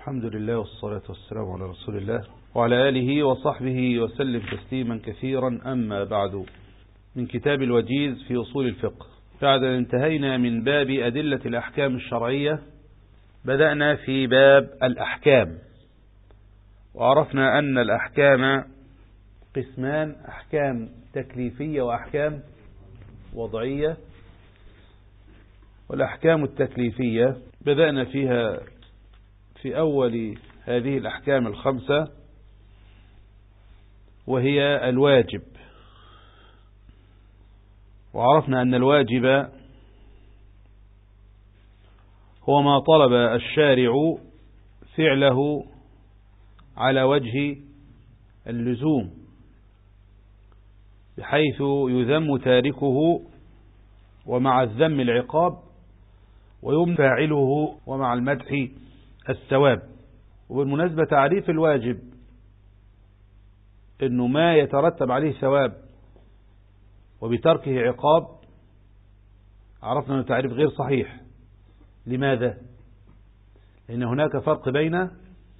الحمد لله والصلاة والسلام على رسول الله وعلى آله وصحبه وسلم تسليما كثيرا. أما بعد، من كتاب الوجيز في أصول الفقه، بعد أن انتهينا من باب أدلة الأحكام الشرعية بدأنا في باب الأحكام، وعرفنا أن الأحكام قسمان: أحكام تكليفية وأحكام وضعية. والأحكام التكليفية بدأنا فيها في أول هذه الأحكام الخمسة، وهي الواجب. وعرفنا أن الواجب هو ما طلب الشارع فعله على وجه اللزوم، بحيث يذم تاركه ومع الذم العقاب، ويمدح فاعله ومع المدح الثواب. وبالمناسبة تعريف الواجب إنه ما يترتب عليه ثواب وبتركه عقاب، عرفنا أنه تعريف غير صحيح. لماذا؟ لأن هناك فرق بين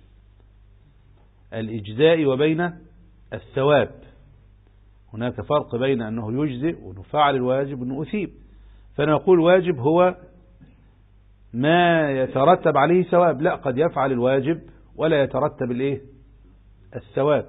الإجزاء وبين الثواب. هناك فرق بين أنه يجزئ وأنه فعل الواجب وأنه أثيب. فنقول واجب هو ما يترتب عليه ثواب. لا، قد يفعل الواجب ولا يترتب الثواب.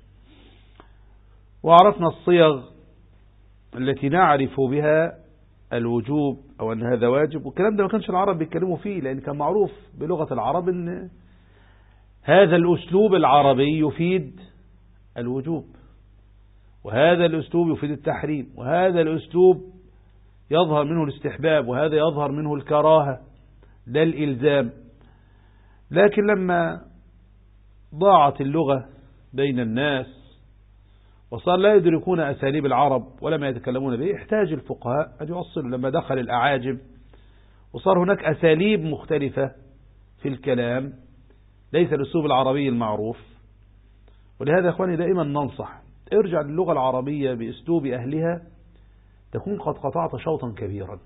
وعرفنا الصيغ التي نعرف بها الوجوب أو أن هذا واجب، والكلام ده ما كانش العرب بيتكلموا فيه، لأن كان معروف بلغة العرب أن هذا الأسلوب العربي يفيد الوجوب، وهذا الأسلوب يفيد التحريم، وهذا الأسلوب يظهر منه الاستحباب، وهذا يظهر منه الكراهة، لا الإلزام. لكن لما ضاعت اللغة بين الناس وصار لا يدركون أساليب العرب ولا ما يتكلمون به، احتاج الفقهاء أن يوصلوا. لما دخل الأعاجم وصار هناك أساليب مختلفة في الكلام، ليس الأسلوب العربي المعروف. ولهذا أخواني دائما ننصح: ارجع للغة العربية بأسلوب أهلها، تكون قد قطعت شوطا كبيرا.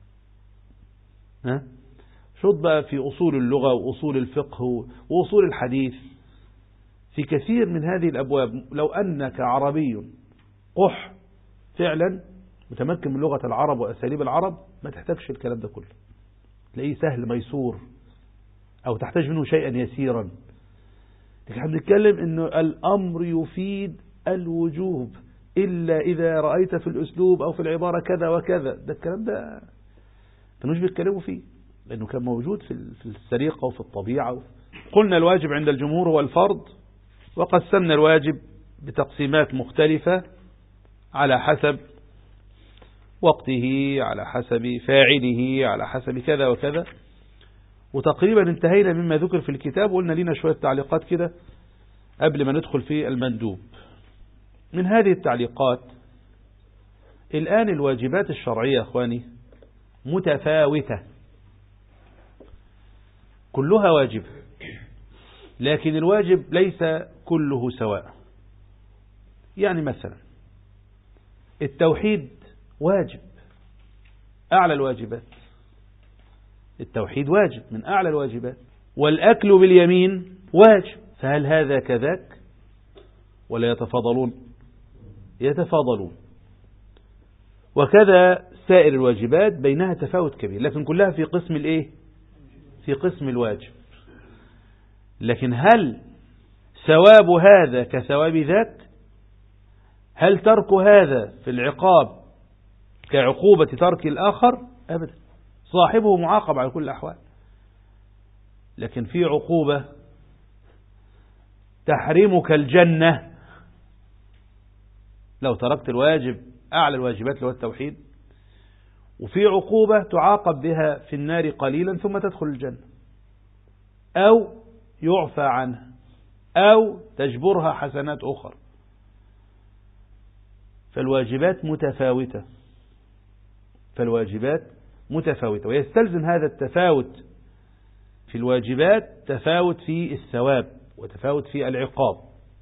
شوط بقى في أصول اللغة وأصول الفقه وأصول الحديث، في كثير من هذه الأبواب. لو أنك عربي قح فعلا متمكن من لغة العرب وأساليب العرب، ما تحتاجش الكلام ده كله، تلاقيه سهل ميسور، أو تحتاج منه شيئا يسيرا. لكن احنا بنتكلم إنه الأمر يفيد الوجوب إلا إذا رأيت في الأسلوب أو في العبارة كذا وكذا. ده الكلام ده كانوش بيتكلموا فيه، لأنه كان موجود في السريقة وفي الطبيعة. قلنا الواجب عند الجمهور هو الفرض، وقسمنا الواجب بتقسيمات مختلفة على حسب وقته، على حسب فاعله، على حسب كذا وكذا. وتقريبا انتهينا مما ذكر في الكتاب، وقلنا لنا شوية تعليقات كده قبل ما ندخل في المندوب. من هذه التعليقات: الآن الواجبات الشرعية أخواني متفاوتة، كلها واجب، لكن الواجب ليس كله سواء. يعني مثلا التوحيد واجب، أعلى الواجبات. التوحيد واجب من أعلى الواجبات. والأكل باليمين واجب. فهل هذا كذاك ولا يتفاضلون؟ يتفاضلون. وكذا سائر الواجبات بينها تفاوت كبير، لكن كلها في قسم في قسم الواجب. لكن هل ثواب هذا كثواب ذاك؟ هل ترك هذا في العقاب كعقوبة ترك الآخر؟ أبدا، صاحبه معاقب على كل الأحوال. لكن في عقوبة تحرمك الجنة لو تركت الواجب، أعلى الواجبات اللي هو التوحيد، وفي عقوبة تعاقب بها في النار قليلا ثم تدخل الجنة، أو يعفى عنها، أو تجبرها حسنات أخرى. فالواجبات متفاوتة، ويستلزم هذا التفاوت في الواجبات تفاوت في الثواب وتفاوت في العقاب.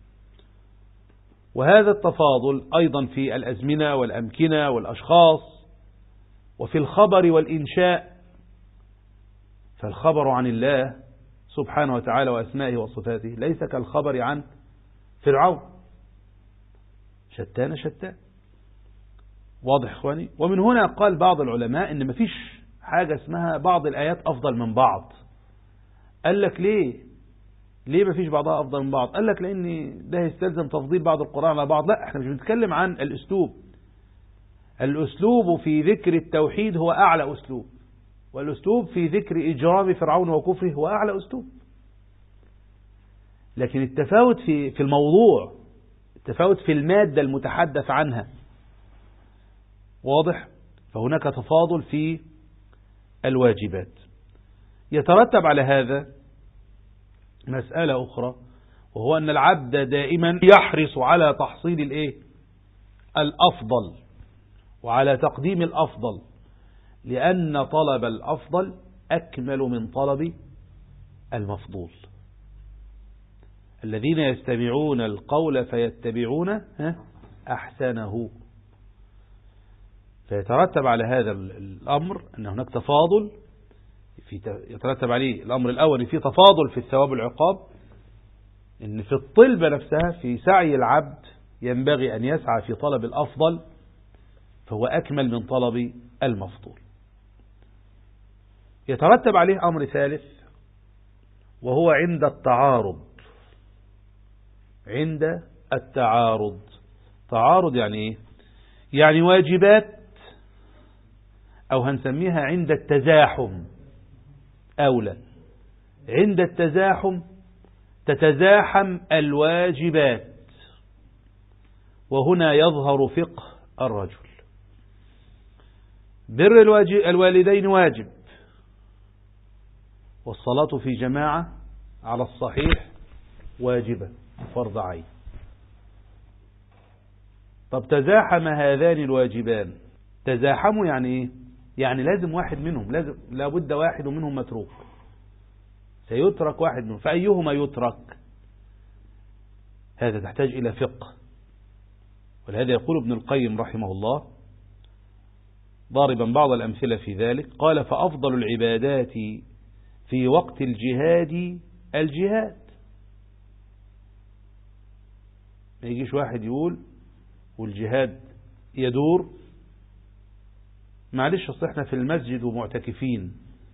وهذا التفاضل أيضا في الأزمنة والأمكنة والأشخاص، وفي الخبر والإنشاء. فالخبر عن الله سبحانه وتعالى وأسمائه وصفاته ليس كالخبر عن فرعون. شتان شتان. واضح إخواني؟ ومن هنا قال بعض العلماء إن مفيش حاجة اسمها بعض الآيات أفضل من بعض. قال لك ليه مفيش بعضها أفضل من بعض؟ قال لك لأن ده يستلزم تفضيل بعض القرآن على بعض. لا، احنا مش بنتكلم عن الأسلوب. الأسلوب في ذكر التوحيد هو أعلى أسلوب، والأسلوب في ذكر إجرام فرعون وكفره هو أعلى أسلوب. لكن التفاوت في الموضوع، التفاوت في المادة المتحدث عنها. واضح؟ فهناك تفاضل في الواجبات. يترتب على هذا مسألة أخرى، وهو أن العبد دائما يحرص على تحصيل الأفضل وعلى تقديم الأفضل، لأن طلب الأفضل أكمل من طلب المفضول. الذين يستمعون القول فيتبعون أحسنه. فيترتب على هذا الأمر أن هناك تفاضل يترتب عليه الأمر الأول في تفاضل في الثواب والعقاب، إن في الطلبة نفسها في سعي العبد ينبغي أن يسعى في طلب الأفضل، فهو أكمل من طلب المفضول. يترتب عليه أمر ثالث، وهو عند التعارض. عند التعارض. تعارض يعني إيه؟ يعني واجبات، أو هنسميها عند التزاحم أولى. عند التزاحم تتزاحم الواجبات، وهنا يظهر فقه الرجل. بر الوالدين واجب، والصلاة في جماعة على الصحيح واجبة فرض عين. طب تزاحم هذان الواجبان. تزاحموا يعني ايه؟ يعني لازم واحد منهم، لابد واحد منهم متروك، سيترك واحد منهم، فأيهما يترك؟ هذا تحتاج إلى فقه. ولهذا يقول ابن القيم رحمه الله ضاربا بعض الأمثلة في ذلك، قال: فأفضل العبادات في وقت الجهاد الجهاد. ما يجيش واحد يقول والجهاد يدور، معلش أصل احنا في المسجد ومعتكفين،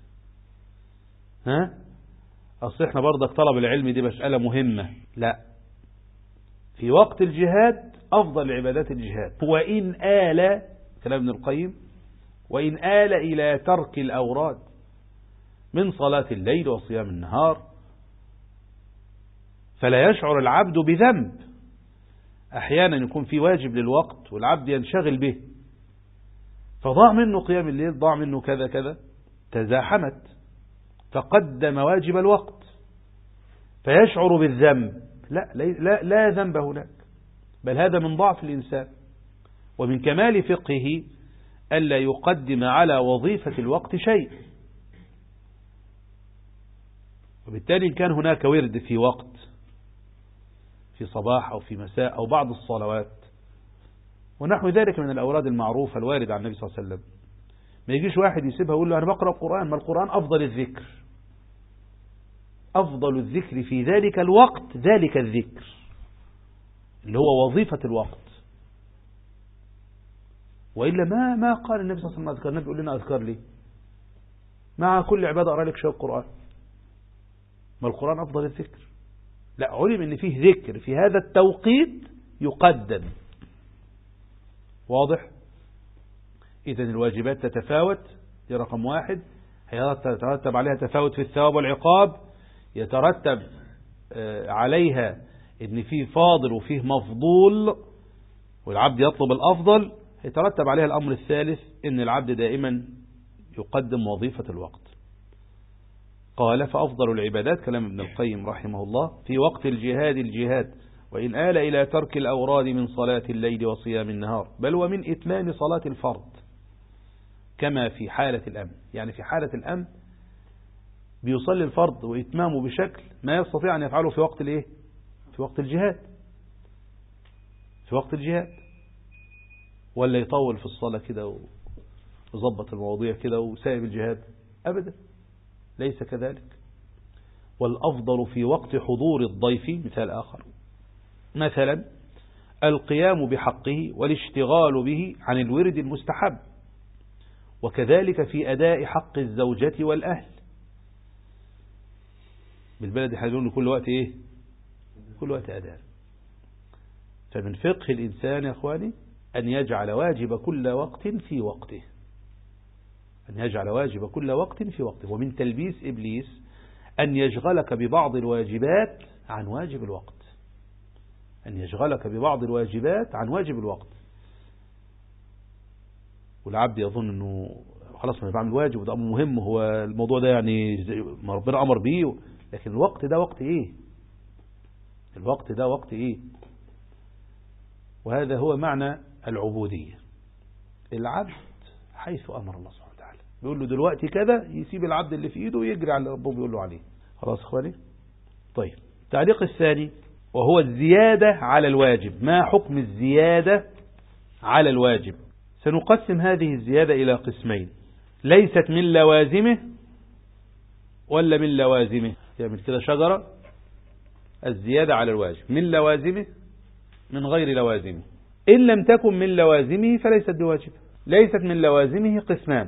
أصل احنا برضك طلب العلم دي مسألة مهمة. لا، في وقت الجهاد أفضل العبادات الجهاد. وإن آل، كلام ابن القيم، وإن آل إلى ترك الأوراد من صلاة الليل وصيام النهار، فلا يشعر العبد بذنب. أحيانا يكون في واجب للوقت والعبد ينشغل به، فضاع منه قيام الليل، ضاع منه كذا كذا، تزاحمت، فقدم واجب الوقت فيشعر بالذنب. لا ذنب هناك، بل هذا من ضعف الإنسان، ومن كمال فقهه ألا يقدم على وظيفة الوقت شيء. وبالتالي كان هناك ورد في وقت، في صباح أو في مساء أو بعض الصلوات ونحو ذلك من الأوراد المعروفة الوارد عن النبي صلى الله عليه وسلم، ما يجيش واحد يسيبها ويقول له أنا بقرأ القرآن. ما القرآن أفضل الذكر، أفضل الذكر في ذلك الوقت ذلك الذكر اللي هو وظيفة الوقت. وإلا ما قال النبي صلى الله عليه وسلم أذكار. النبي يقول لنا أذكار ليه؟ مع كل عبادة أقرأ لك شوية قرآن. ما القرآن أفضل الذكر. لا، علم أن فيه ذكر في هذا التوقيت يقدم. واضح؟ إذن الواجبات تتفاوت، دي رقم واحد. يترتب عليها تفاوت في الثواب والعقاب، يترتب عليها ان فيه فاضل وفيه مفضول والعبد يطلب الأفضل. يترتب عليها الأمر الثالث، ان العبد دائما يقدم وظيفة الوقت. قال: فأفضل العبادات، كلام ابن القيم رحمه الله، في وقت الجهاد الجهاد، وإن آل إلى ترك الأوراد من صلاة الليل وصيام النهار، بل ومن إتمام صلاة الفرض، كما في حالة الأمن. يعني في حالة الأمن بيصلي الفرض وإتمامه بشكل ما يستطيع أن يفعله في وقت الإيه؟ في وقت الجهاد. في وقت الجهاد، ولا يطول في الصلاة كده ويظبط المواضيع كده وسائب الجهاد؟ أبدا، ليس كذلك. والأفضل في وقت حضور الضيف. مثال آخر، مثلا القيام بحقه والاشتغال به عن الورد المستحب، وكذلك في أداء حق الزوجة والأهل. بالبلد حاجون كل وقت إيه؟ كل وقت أداء. فمن فقه الإنسان يا أخواني أن يجعل واجب كل وقت في وقته، أن يجعل واجب كل وقت في وقته. ومن تلبيس إبليس أن يشغلك ببعض الواجبات عن واجب الوقت، أن يشغلك ببعض الواجبات عن واجب الوقت. والعبد يظن أنه خلاص ما بعمل واجب وده أمر مهم، هو الموضوع ده يعني ما ربنا أمر بيه، لكن الوقت ده وقت إيه؟ الوقت ده وقت إيه؟ وهذا هو معنى العبودية. العبد حيث أمر الله سبحانه وتعالى، بيقول له دلوقتي كذا، يسيب العبد اللي في إيده ويجري على ربه بيقول له عليه. خلاص إخواني؟ طيب، التعليق الثاني وهو الزيادة على الواجب. ما حكم الزيادة على الواجب؟ سنقسم هذه الزيادة إلى قسمين: ليست من لوازمه ولا من لوازمه. يعني كده شجرة، الزيادة على الواجب من لوازمه من غير لوازمه. إن لم تكن من لوازمه فليست بواجب. ليست من لوازمه قسمان: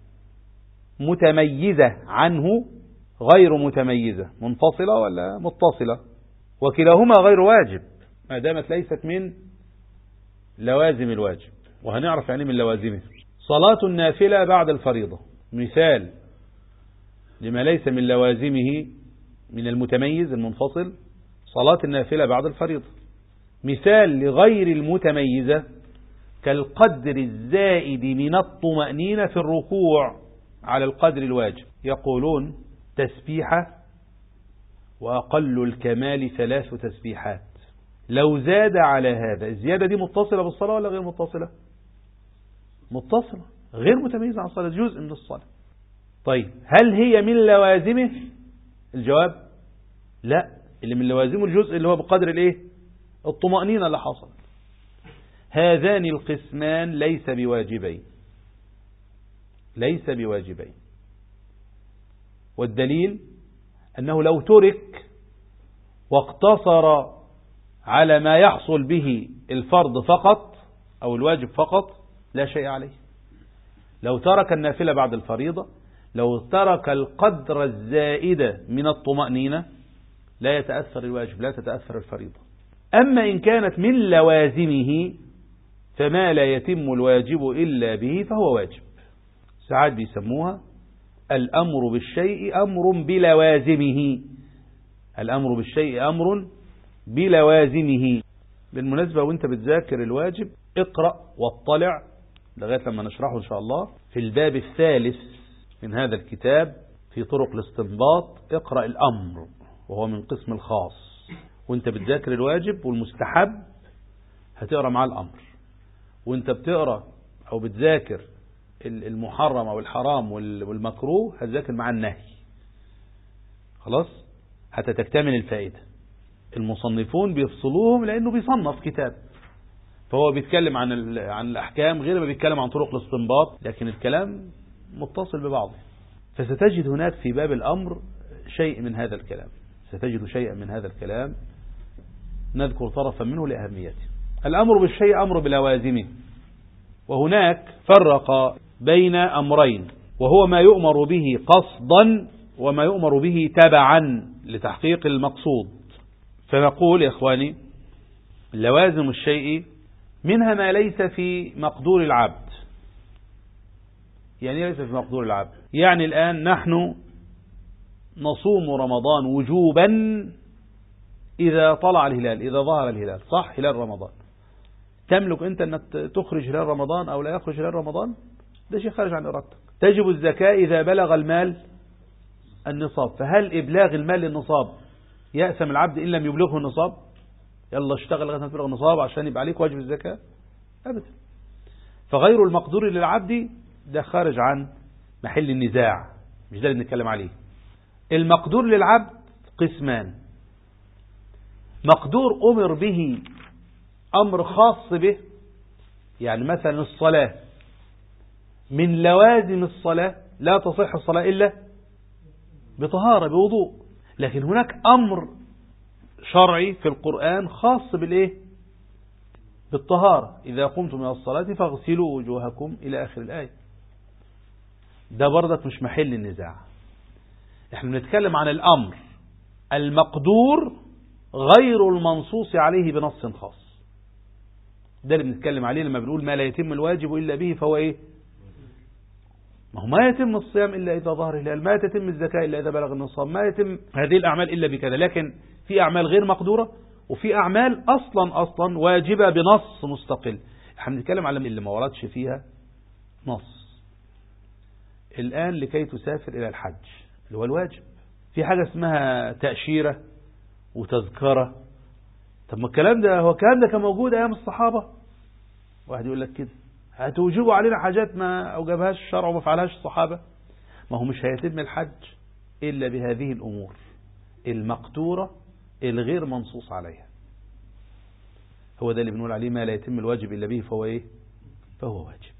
متميزة عنه غير متميزة، منفصلة ولا متصلة، وكلاهما غير واجب ما دامت ليست من لوازم الواجب. وهنعرف يعني من لوازمه. صلاة النافلة بعد الفريضة مثال لما ليس من لوازمه من المتميز المنفصل، صلاة النافلة بعد الفريضة. مثال لغير المتميزة كالقدر الزائد من الطمأنينة في الركوع على القدر الواجب. يقولون تسبيحة وأقل الكمال 3 تسبيحات. لو زاد على هذا، الزيادة دي متصلة بالصلاة ولا غير متصلة؟ متصلة، غير متميزة عن الصلاة، جزء من الصلاة. طيب هل هي من لوازمه؟ الجواب لا. اللي من لوازمه الجزء اللي هو بقدر الايه؟ الطمأنينة اللي حصل. هذان القسمان ليس بواجبين، ليس بواجبين. والدليل أنه لو ترك واقتصر على ما يحصل به الفرض فقط أو الواجب فقط لا شيء عليه. لو ترك النافلة بعد الفريضة، لو ترك القدر الزائد من الطمأنينة لا يتأثر الواجب، لا تتأثر الفريضة. أما إن كانت من لوازمه فما لا يتم الواجب إلا به فهو واجب. ساعات بيسموها الأمر بالشيء أمر بلوازمه، الأمر بالشيء أمر بلوازمه. بالمناسبة وانت بتذاكر الواجب اقرأ واطلع لغاية لما نشرحه إن شاء الله في الباب الثالث من هذا الكتاب في طرق الاستنباط. اقرأ الأمر وهو من قسم الخاص، وانت بتذاكر الواجب والمستحب هتقرأ مع الأمر، وانت بتقرأ أو بتذاكر المحرم أو الحرام والمكروه هتذاكر مع النهي. خلاص، حتى تكتمل الفائدة. المصنفون بيفصلوهم لأنه بيصنف كتاب، فهو بيتكلم عن الأحكام غير ما بيتكلم عن طرق الاستنباط، لكن الكلام متصل ببعضه. فستجد هناك في باب الأمر شيء من هذا الكلام، ستجد شيئا من هذا الكلام نذكر طرفا منه لأهميته. الأمر بالشيء أمر بلوازمه. وهناك فرق بين أمرين، وهو ما يؤمر به قصدا وما يؤمر به تبعا لتحقيق المقصود. فنقول يا إخواني لوازم الشيء منها ما ليس في مقدور العبد. يعني ليس في مقدور العبد، يعني الآن نحن نصوم رمضان وجوبا إذا طلع الهلال، إذا ظهر الهلال، صح؟ هلال رمضان. تملك أنت أنك تخرج هلال رمضان أو لا يخرج هلال رمضان؟ ده شيء خارج عن إرادتك. تجب الزكاة إذا بلغ المال النصاب. فهل إبلاغ المال للنصاب يأثم العبد إن لم يبلغه النصاب؟ يلا اشتغل لغاية ما تبلغ النصاب عشان يبقى عليك واجب الزكاة؟ أبدا. فغير المقدور للعبد ده خارج عن محل النزاع، مش ده اللي بنتكلم عليه. المقدور للعبد قسمان: مقدور أمر به أمر خاص به، يعني مثلا الصلاة من لوازم الصلاة لا تصح الصلاة إلا بطهارة بوضوء، لكن هناك أمر شرعي في القرآن خاص بالإيه؟ بالطهارة. إذا قمتم من الصلاة فاغسلوا وجوهكم إلى آخر الآية. ده برضك مش محل النزاع. احنا بنتكلم عن الأمر المقدور غير المنصوص عليه بنص خاص. ده اللي بنتكلم عليه لما بنقول ما لا يتم الواجب إلا به فهو إيه؟ ما هو ما يتم الصيام إلا إذا ظهر الهلال، ما تتم الزكاة إلا إذا بلغ النصاب، ما يتم هذه الأعمال إلا بكذا. لكن في أعمال غير مقدورة وفي أعمال أصلا واجبة بنص مستقل. احنا بنتكلم على اللي ما وردش فيها نص. الآن لكي تسافر إلى الحج اللي هو الواجب، في حاجة اسمها تأشيرة وتذكرة. طب ما الكلام ده كان موجود أيام الصحابة. واحد يقول لك كده هتوجبوا علينا حاجات ما أوجبهاش الشرع وما فعلهاش الصحابة. ما هو مش هيتم الحج إلا بهذه الأمور المقدورة الغير منصوص عليها. هو ده اللي بنقول عليه ما لا يتم الواجب إلا به فهو إيه؟ فهو واجب.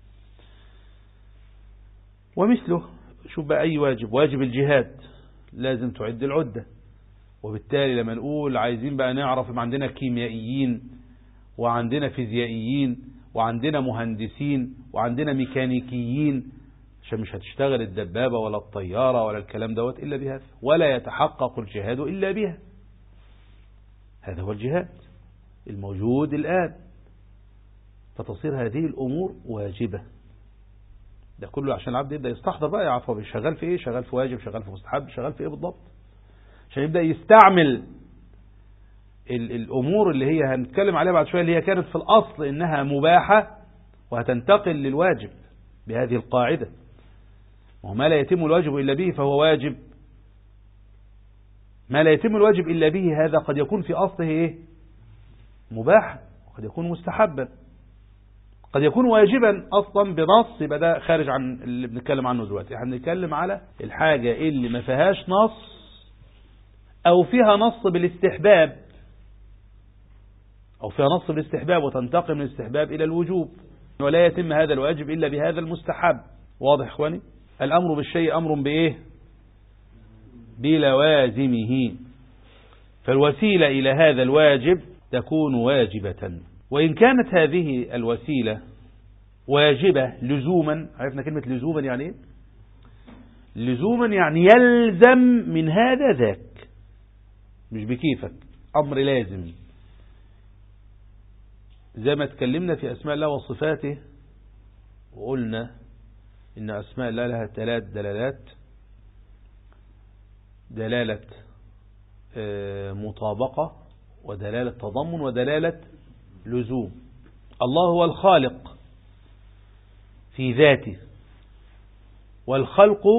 ومثله شوف بقى أي واجب الجهاد لازم تعد العدة. وبالتالي لما نقول عايزين بقى نعرف عندنا كيميائيين وعندنا فيزيائيين وعندنا مهندسين وعندنا ميكانيكيين، عشان مش هتشتغل الدبابة ولا الطيارة ولا الكلام دوت إلا بها، ولا يتحقق الجهاد إلا بها. هذا هو الجهاد الموجود الآن. فتصير هذه الأمور واجبة. ده كله عشان العبد يبدأ يستحضر بقى، يعرف هو شغال في إيه، شغال في واجب، شغال في مستحب، شغال في إيه بالضبط، عشان يبدأ يستعمل الأمور اللي هي هنتكلم عليها بعد شوية، اللي هي كانت في الأصل إنها مباحة وهتنتقل للواجب بهذه القاعدة. وما لا يتم الواجب إلا به فهو واجب. ما لا يتم الواجب إلا به هذا قد يكون في أصله إيه؟ مباح، وقد يكون مستحبا، قد يكون واجبا أصلا بنص، يبقى ده خارج عن اللي بنتكلم عنه دلوقتي. احنا بنتكلم على الحاجة اللي ما فيهاش نص أو فيها نص بالاستحباب، أو فيها نص بالاستحباب وتنتقل من الاستحباب إلى الوجوب، ولا يتم هذا الواجب إلا بهذا المستحب. واضح إخواني؟ الأمر بالشيء أمر بإيه؟ بلوازمه. فالوسيلة إلى هذا الواجب تكون واجبة. وإن كانت هذه الوسيلة واجبة لزوما، عرفنا كلمة لزوما يعني إيه؟ لزوما يعني يلزم من هذا ذاك، مش بكيفك، أمر لازم. زي ما تكلمنا في أسماء الله وصفاته وقلنا إن أسماء الله لها 3 دلالات: دلالة مطابقة، ودلالة تضمن، ودلالة لزوم. الله هو الخالق في ذاته، والخلق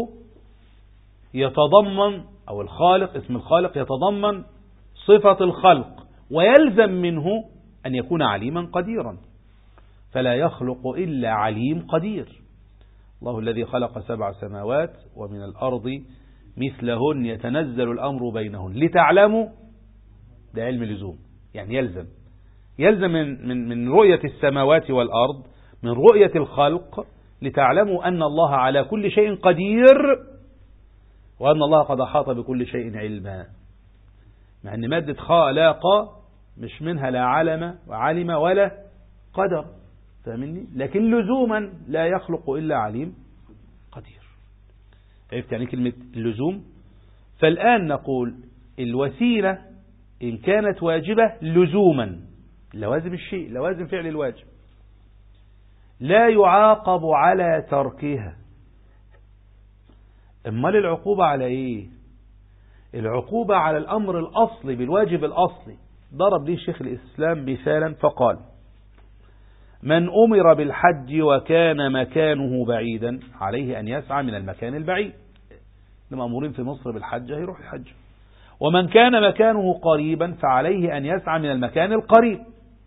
يتضمن، أو الخالق اسم الخالق يتضمن صفة الخلق، ويلزم منه أن يكون عليما قديرا، فلا يخلق إلا عليم قدير. الله الذي خلق 7 سماوات ومن الأرض مثلهن يتنزل الأمر بينهن لتعلموا، ده علم لزوم، يعني يلزم من رؤية السماوات والأرض، من رؤية الخلق، لتعلموا أن الله على كل شيء قدير، وأن الله قد أحاط بكل شيء علما. مع أن مادة خلق مش منها لا علم وعلم ولا قدر، فاهمني؟ لكن لزوما لا يخلق إلا عليم قدير. عرفت يعني كلمة اللزوم؟ فالآن نقول الوسيلة إن كانت واجبة لزوما، لوازم الشيء، لوازم فعل الواجب، لا يعاقب على تركها. امال العقوبة على ايه؟ العقوبة على الأمر الأصلي بالواجب الأصلي. ضرب لي شيخ الإسلام مثالا فقال: من أمر بالحج وكان مكانه بعيدا عليه أن يسعى من المكان البعيد. لما أمورين في مصر بالحج هيروح الحج. ومن كان مكانه قريبا فعليه أن يسعى من المكان القريب.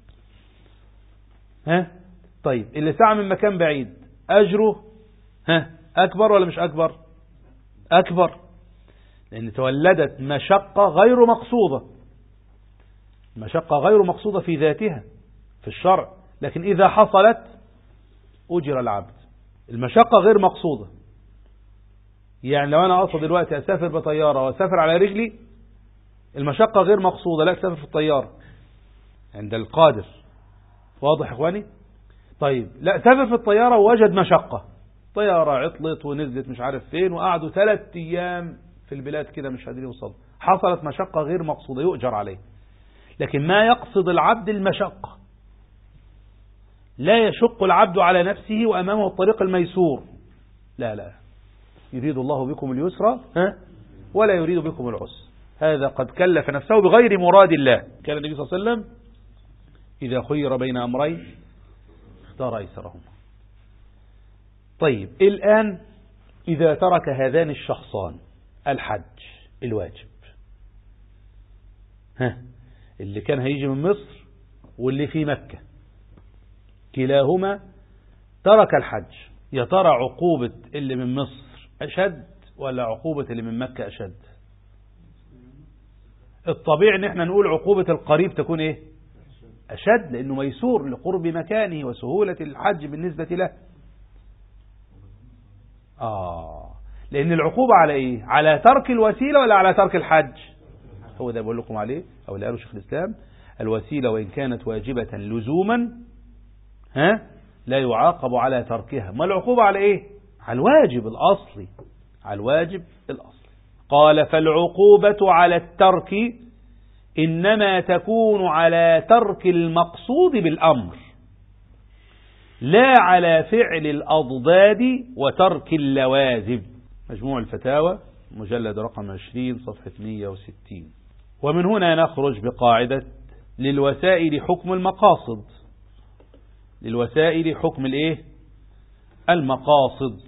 طيب اللي سعى من مكان بعيد أجره أكبر ولا مش أكبر؟ أكبر، لأن تولدت مشقة غير مقصودة. مشقة غير مقصودة في ذاتها في الشرع، لكن إذا حصلت أجر العبد. المشقة غير مقصودة، يعني لو أنا أقصد دلوقتي أسافر بطيارة وأسافر على رجلي المشقة غير مقصودة، لا أسافر في الطيارة عند القادر. واضح إخواني؟ طيب لا، سافر في الطيارة ووجد مشقة، طيارة عطلت ونزلت مش عارف فين وقعدوا 3 أيام في البلاد كده مش قادرين يوصلوا، حصلت مشقة غير مقصودة يؤجر عليه. لكن ما يقصد العبد المشقة، لا يشق العبد على نفسه وأمامه الطريق الميسور، لا لا، يريد الله بكم اليسر ولا يريد بكم العسر. هذا قد كلف نفسه بغير مراد الله. كان النبي صلى الله عليه وسلم إذا خير بين أمرين اختار أيسرهما. طيب الآن إذا ترك هذان الشخصان الحج الواجب، اللي كان هيجي من مصر واللي في مكة، كلاهما ترك الحج، يا ترى عقوبة اللي من مصر أشد ولا عقوبة اللي من مكة أشد؟ الطبيعي ان احنا نقول عقوبة القريب تكون ايه؟ أشد، لأنه ميسور لقرب مكانه وسهولة الحج بالنسبة له. لأن العقوبة على إيه؟ على ترك الوسيلة ولا على ترك الحج؟ هو ده بقول لكم عليه أو اللي قاله شيخ الإسلام، الوسيلة وإن كانت واجبة لزوما لا يعاقب على تركها. ما العقوبة على إيه؟ على الواجب الأصلي، على الواجب الأصلي. قال فالعقوبة على الترك إنما تكون على ترك المقصود بالأمر، لا على فعل الأضداد وترك اللوازم. مجموع الفتاوى مجلد رقم 20 صفحة 160. ومن هنا نخرج بقاعدة للوسائل حكم المقاصد، للوسائل حكم الايه؟ المقاصد.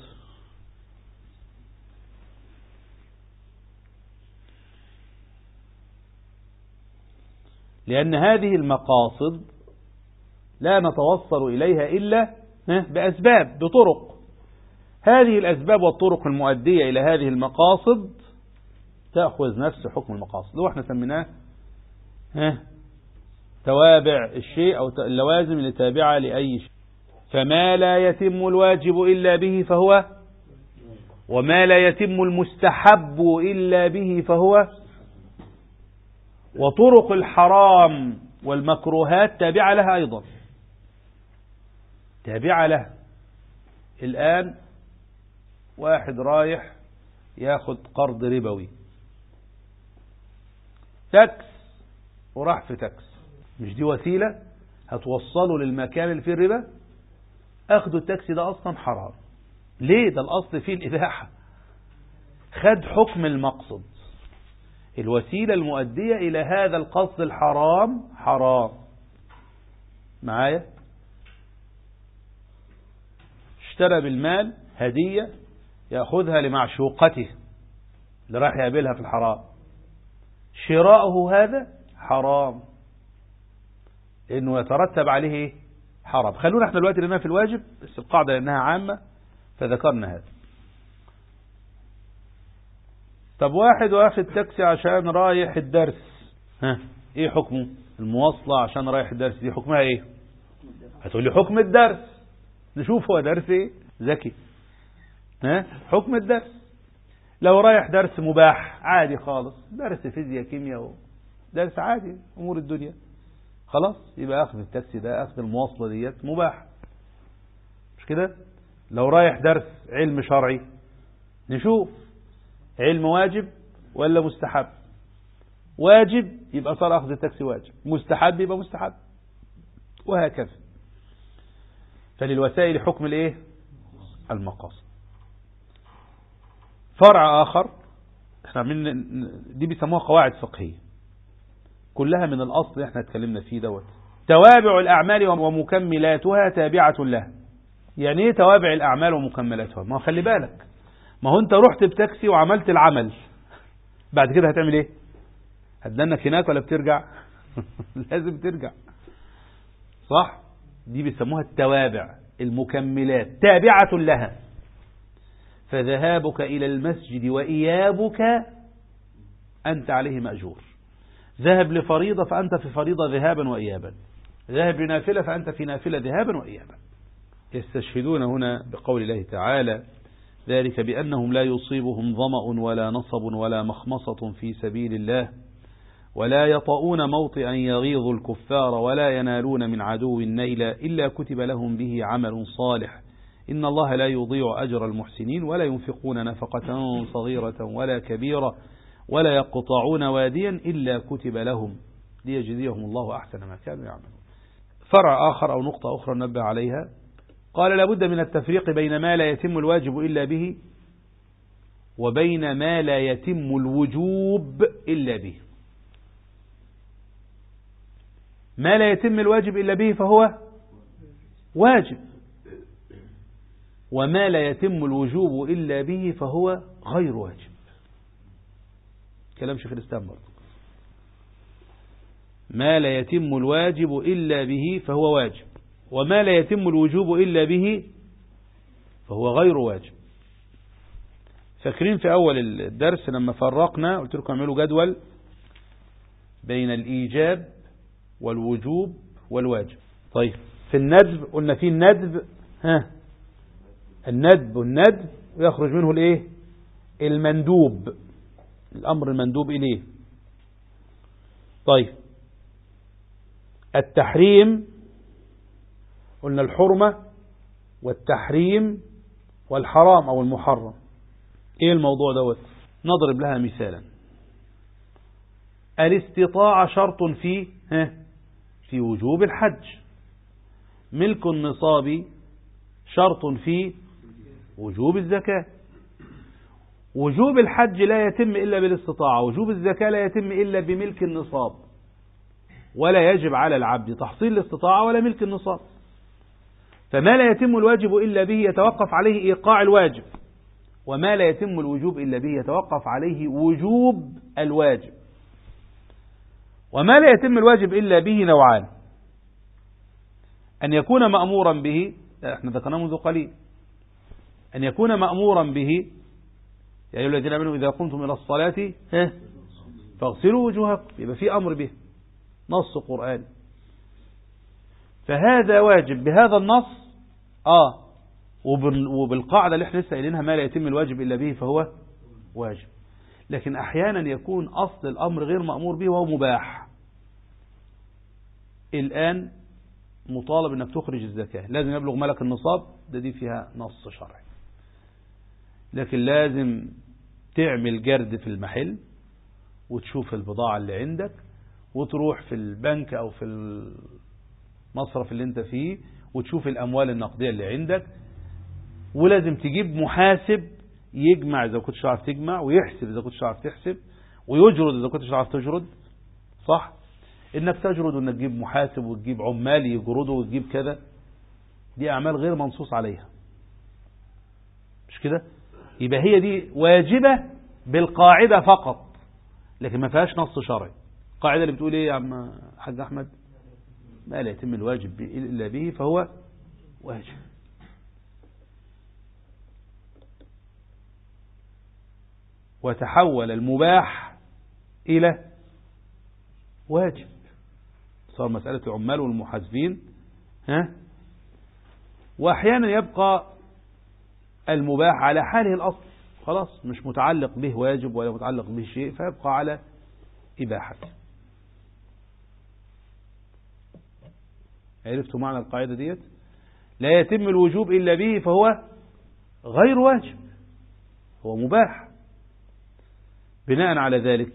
لأن هذه المقاصد لا نتوصل إليها إلا بأسباب، بطرق. هذه الأسباب والطرق المؤدية إلى هذه المقاصد تأخذ نفس حكم المقاصد، لو احنا سميناه توابع الشيء أو اللوازم اللي تابعة لأي شيء. فما لا يتم الواجب إلا به فهو، وما لا يتم المستحب إلا به فهو، وطرق الحرام والمكروهات تابعة لها أيضا، تابعة لها. الآن واحد رايح ياخد قرض ربوي، تاكس وراح في تاكس، مش دي وسيلة هتوصله للمكان اللي فيه الربا؟ أخذ التاكسي ده أصلا حرام. ليه؟ ده الأصل فيه الإباحة. خد حكم المقصد، الوسيلة المؤدية إلى هذا القصد الحرام حرام. معايا؟ اشترى بالمال هدية يأخذها لمعشوقته اللي راح يقابلها في الحرام، شراؤه هذا حرام لأنه يترتب عليه إيه؟ حرام. خلونا احنا دلوقتي لنا في الواجب، بس القاعدة لأنها عامة فذكرنا هذا. طب واحد واخد تاكسي عشان رايح الدرس، ايه حكمه؟ المواصلة عشان رايح الدرس دي حكمها ايه؟ هتقول لي حكم الدرس، نشوف هو درس ايه ذكي. حكم الدرس لو رايح درس مباح عادي خالص، درس فيزياء كيمياء درس عادي امور الدنيا، خلاص يبقى اخذ التاكسي ده، اخذ المواصلة ديت مباح، مش كده؟ لو رايح درس علم شرعي نشوف علم واجب ولا مستحب. واجب يبقى صار أخذ التاكسي واجب، مستحب يبقى مستحب، وهكذا. فللوسائل حكم الايه؟ المقاصد. فرع آخر احنا دي بيسموها قواعد فقهية، كلها من الأصل احنا اتكلمنا فيه دوت. توابع الأعمال ومكملاتها تابعة لها. يعني ايه توابع الأعمال ومكملاتها؟ ما خلي بالك، ما هو انت رحت بتاكسي وعملت العمل، بعد كده هتعمل ايه؟ هتدنك هناك ولا بترجع؟ لازم ترجع، صح؟ دي بيسموها التوابع، المكملات تابعة لها. فذهابك إلى المسجد وإيابك أنت عليه مأجور. ذهب لفريضة فأنت في فريضة ذهابا وإيابا، ذهب لنافلة فأنت في نافلة ذهابا وإيابا. يستشهدون هنا بقول الله تعالى ذلك بأنهم لا يصيبهم ظمأ ولا نصب ولا مخمصة في سبيل الله ولا يطؤون موطئا يغيظ الكفار ولا ينالون من عدو نيلا إلا كتب لهم به عمل صالح إن الله لا يضيع أجر المحسنين ولا ينفقون نفقة صغيرة ولا كبيرة ولا يقطعون واديا إلا كتب لهم ليجزيهم الله أحسن ما كانوا يعملون. فرع آخر أو نقطة أخرى ننبه عليها، قال لابد من التفريق بين ما لا يتم الواجب إلا به وبين ما لا يتم الوجوب إلا به. ما لا يتم الواجب إلا به فهو واجب، وما لا يتم الوجوب إلا به فهو غير واجب. كلام شيخ الإسلام برضه. ما لا يتم الواجب إلا به فهو واجب، وما لا يتم الوجوب إلا به فهو غير واجب. فاكرين في أول الدرس لما فرقنا قلت لكم اعملوا جدول بين الإيجاب والوجوب والواجب. طيب في الندب قلنا فيه الندب، الندب والندب ويخرج منه الايه؟ المندوب، الأمر المندوب إليه. طيب التحريم قلنا الحرمة والتحريم والحرام أو المحرم. ايه الموضوع دوت؟ نضرب لها مثالا. الاستطاعة شرط في وجوب الحج. ملك النصاب شرط في وجوب الزكاة. وجوب الحج لا يتم إلا بالاستطاعة، وجوب الزكاة لا يتم إلا بملك النصاب، ولا يجب على العبد تحصيل الاستطاعة ولا ملك النصاب. فما لا يتم الواجب إلا به يتوقف عليه إيقاع الواجب، وما لا يتم الوجوب إلا به يتوقف عليه وجوب الواجب. وما لا يتم الواجب إلا به نوعان: أن يكون مأمورا به، احنا ذكرناه منذ قليل، أن يكون مأمورا به، يا أيها الذين آمنوا إذا قمتم إلى الصلاة فاغسلوا وجوهكم، يبقى في أمر به، نص قرآني، فهذا واجب بهذا النص. وبالقاعدة اللي احنا لسه قايلينها ما لا يتم الواجب إلا به فهو واجب. لكن أحيانا يكون أصل الأمر غير مأمور به وهو مباح. الآن مطالب أنك تخرج الزكاة، لازم يبلغ ملك النصاب، دي فيها نص شرعي. لكن لازم تعمل جرد في المحل وتشوف البضاعة اللي عندك، وتروح في البنك أو في المصرف اللي انت فيه وتشوف الأموال النقدية اللي عندك، ولازم تجيب محاسب يجمع إذا كنتش تعرف تجمع، ويحسب إذا كنتش تعرف تحسب، ويجرد إذا كنتش تعرف تجرد. صح؟ إنك تجرد وإنك تجيب محاسب وتجيب عمال يجردوا وتجيب كذا، دي أعمال غير منصوص عليها، مش كده؟ يبقى هي دي واجبة بالقاعدة فقط، لكن ما فيهاش نص شرعي. القاعدة اللي بتقول إيه يا عم حاج أحمد؟ ما لا يتم الواجب إلا به فهو واجب. وتحول المباح إلى واجب، صار مسألة العمال والمحاسبين. وأحيانا يبقى المباح على حاله الأصل، خلاص مش متعلق به واجب ولا متعلق به شيء، فيبقى على إباحته. عرفتوا معنى القاعدة ديت؟ لا يتم الوجوب إلا به فهو غير واجب، هو مباح. بناء على ذلك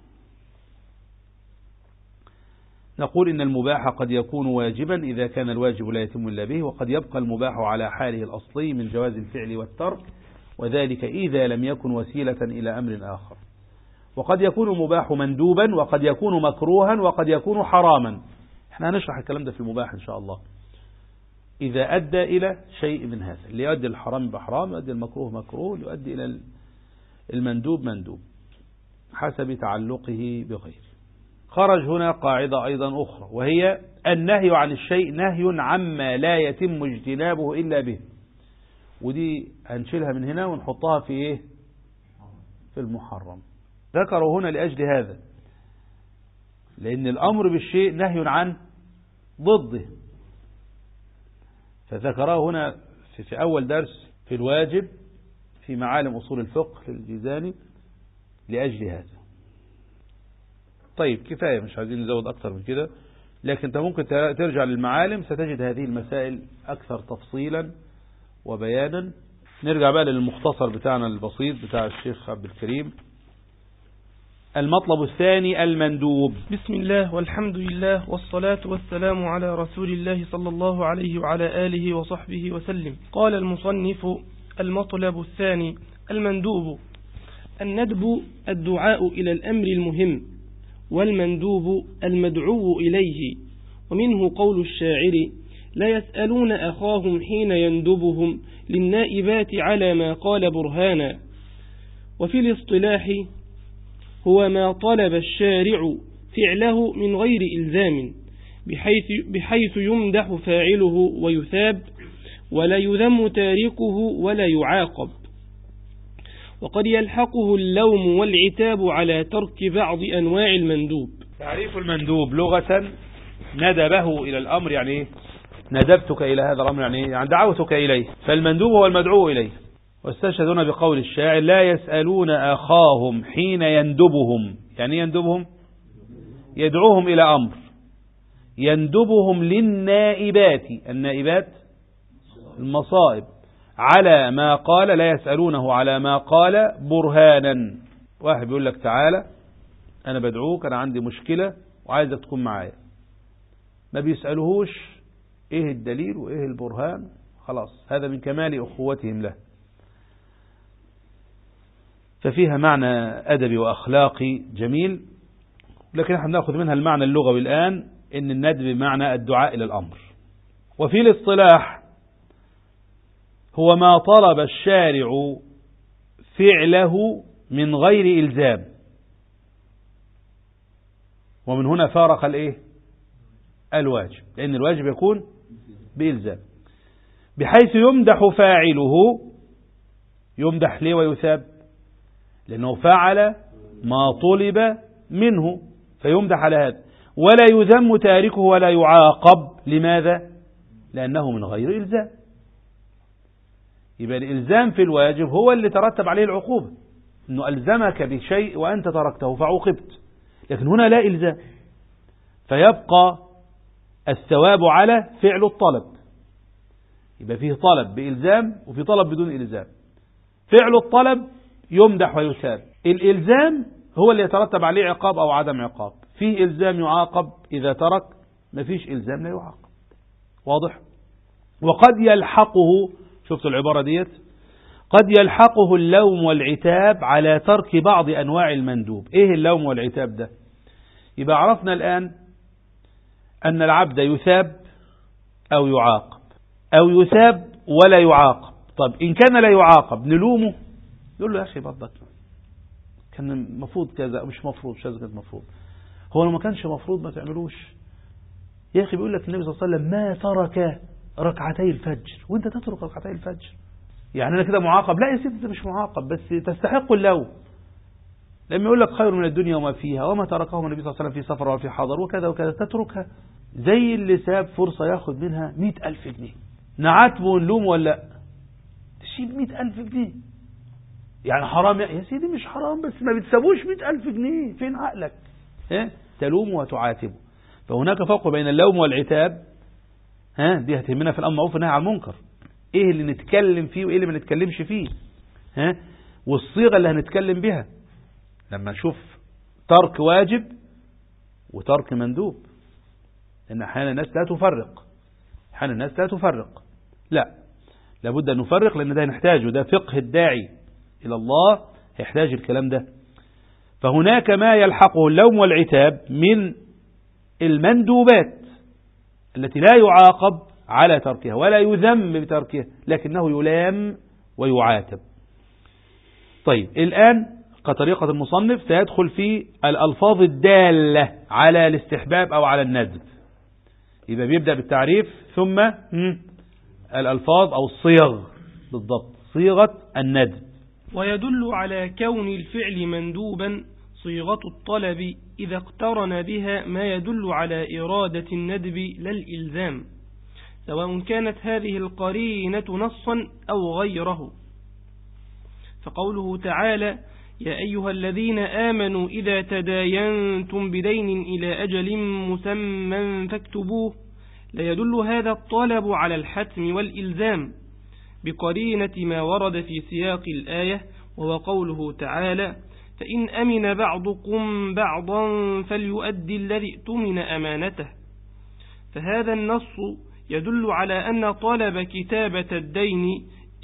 نقول إن المباح قد يكون واجبا إذا كان الواجب لا يتم إلا به، وقد يبقى المباح على حاله الأصلي من جواز الفعل والترك، وذلك إذا لم يكن وسيلة إلى أمر آخر. وقد يكون المباح مندوبا، وقد يكون مكروها، وقد يكون حراما. احنا هنشرح الكلام ده في المباح إن شاء الله. إذا أدى إلى شيء من هذا، اللي يؤدي الحرام بحرام، يؤدي المكروه مكروه، يؤدي إلى المندوب مندوب حسب تعلقه بغيره. خرج هنا قاعدة أيضا أخرى، وهي النهي عن الشيء نهي عما لا يتم اجتنابه إلا به. ودي هنشيلها من هنا ونحطها في إيه؟ في المحرم. ذكروا هنا لأجل هذا، لأن الأمر بالشيء نهي عن ضده، فذكره هنا في أول درس في الواجب في معالم أصول الفقه للجيزاني لأجل هذا. طيب كفاية، مش عايزين نزود أكثر من كده، لكن أنت ممكن ترجع للمعالم ستجد هذه المسائل أكثر تفصيلا وبيانا. نرجع بقى للمختصر بتاعنا البسيط بتاع الشيخ عبد الكريم. المطلب الثاني المندوب. بسم الله والحمد لله والصلاة والسلام على رسول الله صلى الله عليه وعلى آله وصحبه وسلم. قال المصنف: المطلب الثاني المندوب. الندب الدعاء إلى الأمر المهم، والمندوب المدعو إليه. ومنه قول الشاعر: لا يسألون أخاهم حين يندبهم للنائبات على ما قال برهانا. وفي الاصطلاح هو ما طلب الشارع فعله من غير إلزام، بحيث يمدح فاعله ويثاب، ولا يذم تاركه ولا يعاقب. وقد يلحقه اللوم والعتاب على ترك بعض أنواع المندوب. تعريف المندوب لغة: ندبه إلى الأمر، يعني إيه؟ ندبتك إلى هذا الأمر، يعني إيه؟ يعني دعوتك إليه. فالمندوب هو المدعو إليه. واستشهدون بقول الشاعر: لا يسألون أخاهم حين يندبهم. يعني يندبهم يدعوهم إلى أمر، يندبهم للنائبات. النائبات المصائب. على ما قال، لا يسألونه على ما قال برهانا. واحد بيقول لك تعالى أنا بدعوك، أنا عندي مشكلة وعايزك تكون معايا، ما بيسألوهوش إيه الدليل وإيه البرهان، خلاص هذا من كمال أخوتهم له. ففيها معنى أدبي وأخلاقي جميل، لكن احنا نأخذ منها المعنى اللغوي الآن، إن الندب بمعنى الدعاء إلى الأمر. وفي الاصطلاح هو ما طلب الشارع فعله من غير إلزام. ومن هنا فارق الإيه؟ الواجب، لأن الواجب يكون بإلزام. بحيث يمدح فاعله. يمدح ليه ويثاب؟ لأنه فعل ما طلب منه فيمدح على هذا. ولا يذم تاركه ولا يعاقب. لماذا؟ لأنه من غير إلزام. يبقى الإلزام في الواجب هو اللي ترتب عليه العقوبة، أنه ألزمك بشيء وأنت تركته فعوقبت. لكن هنا لا إلزام، فيبقى الثواب على فعل الطلب. يبقى فيه طلب بإلزام وفي طلب بدون إلزام. فعل الطلب يمدح ويثاب. الإلزام هو اللي يترتب عليه عقاب أو عدم عقاب. فيه إلزام يعاقب إذا ترك، ما فيش إلزام لا يعاقب. واضح؟ وقد يلحقه، شفت العبارة ديت، قد يلحقه اللوم والعتاب على ترك بعض أنواع المندوب. إيه اللوم والعتاب ده؟ يبقى عرفنا الآن أن العبد يثاب أو يعاقب، أو يثاب ولا يعاقب. طب إن كان لا يعاقب نلومه، يقول له يا أخي برضك كان المفروض كذا، مش مفروض، مش كان مفروض، هو لو ما كانش مفروض ما تعملوش. يا أخي بيقول لك النبي صلى الله عليه وسلم: ما ترك ركعتي الفجر، وانت تترك ركعتي الفجر، يعني أنا كده معاقب؟ لا يا سيدي أنت مش معاقب، بس تستحق اللوم. لما يقول لك خير من الدنيا وما فيها، وما تركه النبي صلى الله عليه وسلم في سفر وفي حضر وكذا وكذا، تتركها. زي اللي ساب فرصة ياخد منها 100,000 جنيه، نعاتبه ونلوم ولا تشيل 100,000 جنيه؟ يعني حرام يا سيدي؟ مش حرام، بس ما بتسابوش 100,000 جنيه، فين عقلك؟ تلوم وتعاتبه. فهناك فرق بين اللوم والعتاب. دي هتهمنا في الأمر معروف والنهي عن المنكر. ايه اللي نتكلم فيه وايه اللي ما نتكلمش فيه، والصيغة اللي هنتكلم بها لما نشوف ترك واجب وترك مندوب. لأن أحيانا الناس لا تفرق، أحيانا الناس لا تفرق، لا، لابد أن نفرق، لأن ده نحتاجه، ده فقه الداعي إلى الله يحتاج الكلام ده. فهناك ما يلحقه اللوم والعتاب من المندوبات التي لا يعاقب على تركها ولا يذم بتركها، لكنه يلام ويعاتب. طيب الآن كطريقة المصنف سيدخل في الألفاظ الدالة على الاستحباب أو على الندب. يبقى بيبدأ بالتعريف ثم الألفاظ أو الصيغ، بالضبط صيغة الندب. ويدل على كون الفعل مندوبا صيغة الطلب إذا اقترن بها ما يدل على إرادة الندب لا الإلزام، سواء كانت هذه القرينة نصا أو غيره. فقوله تعالى: يا أيها الذين آمنوا إذا تداينتم بدين إلى أجل مسمى فاكتبوه، ليدل هذا الطلب على الحتم والإلزام بقرينة ما ورد في سياق الآية، وهو قوله تعالى: فإن أمن بعضكم بعضا فليؤدي الذي اؤتمن أمانته. فهذا النص يدل على أن طلب كتابة الدين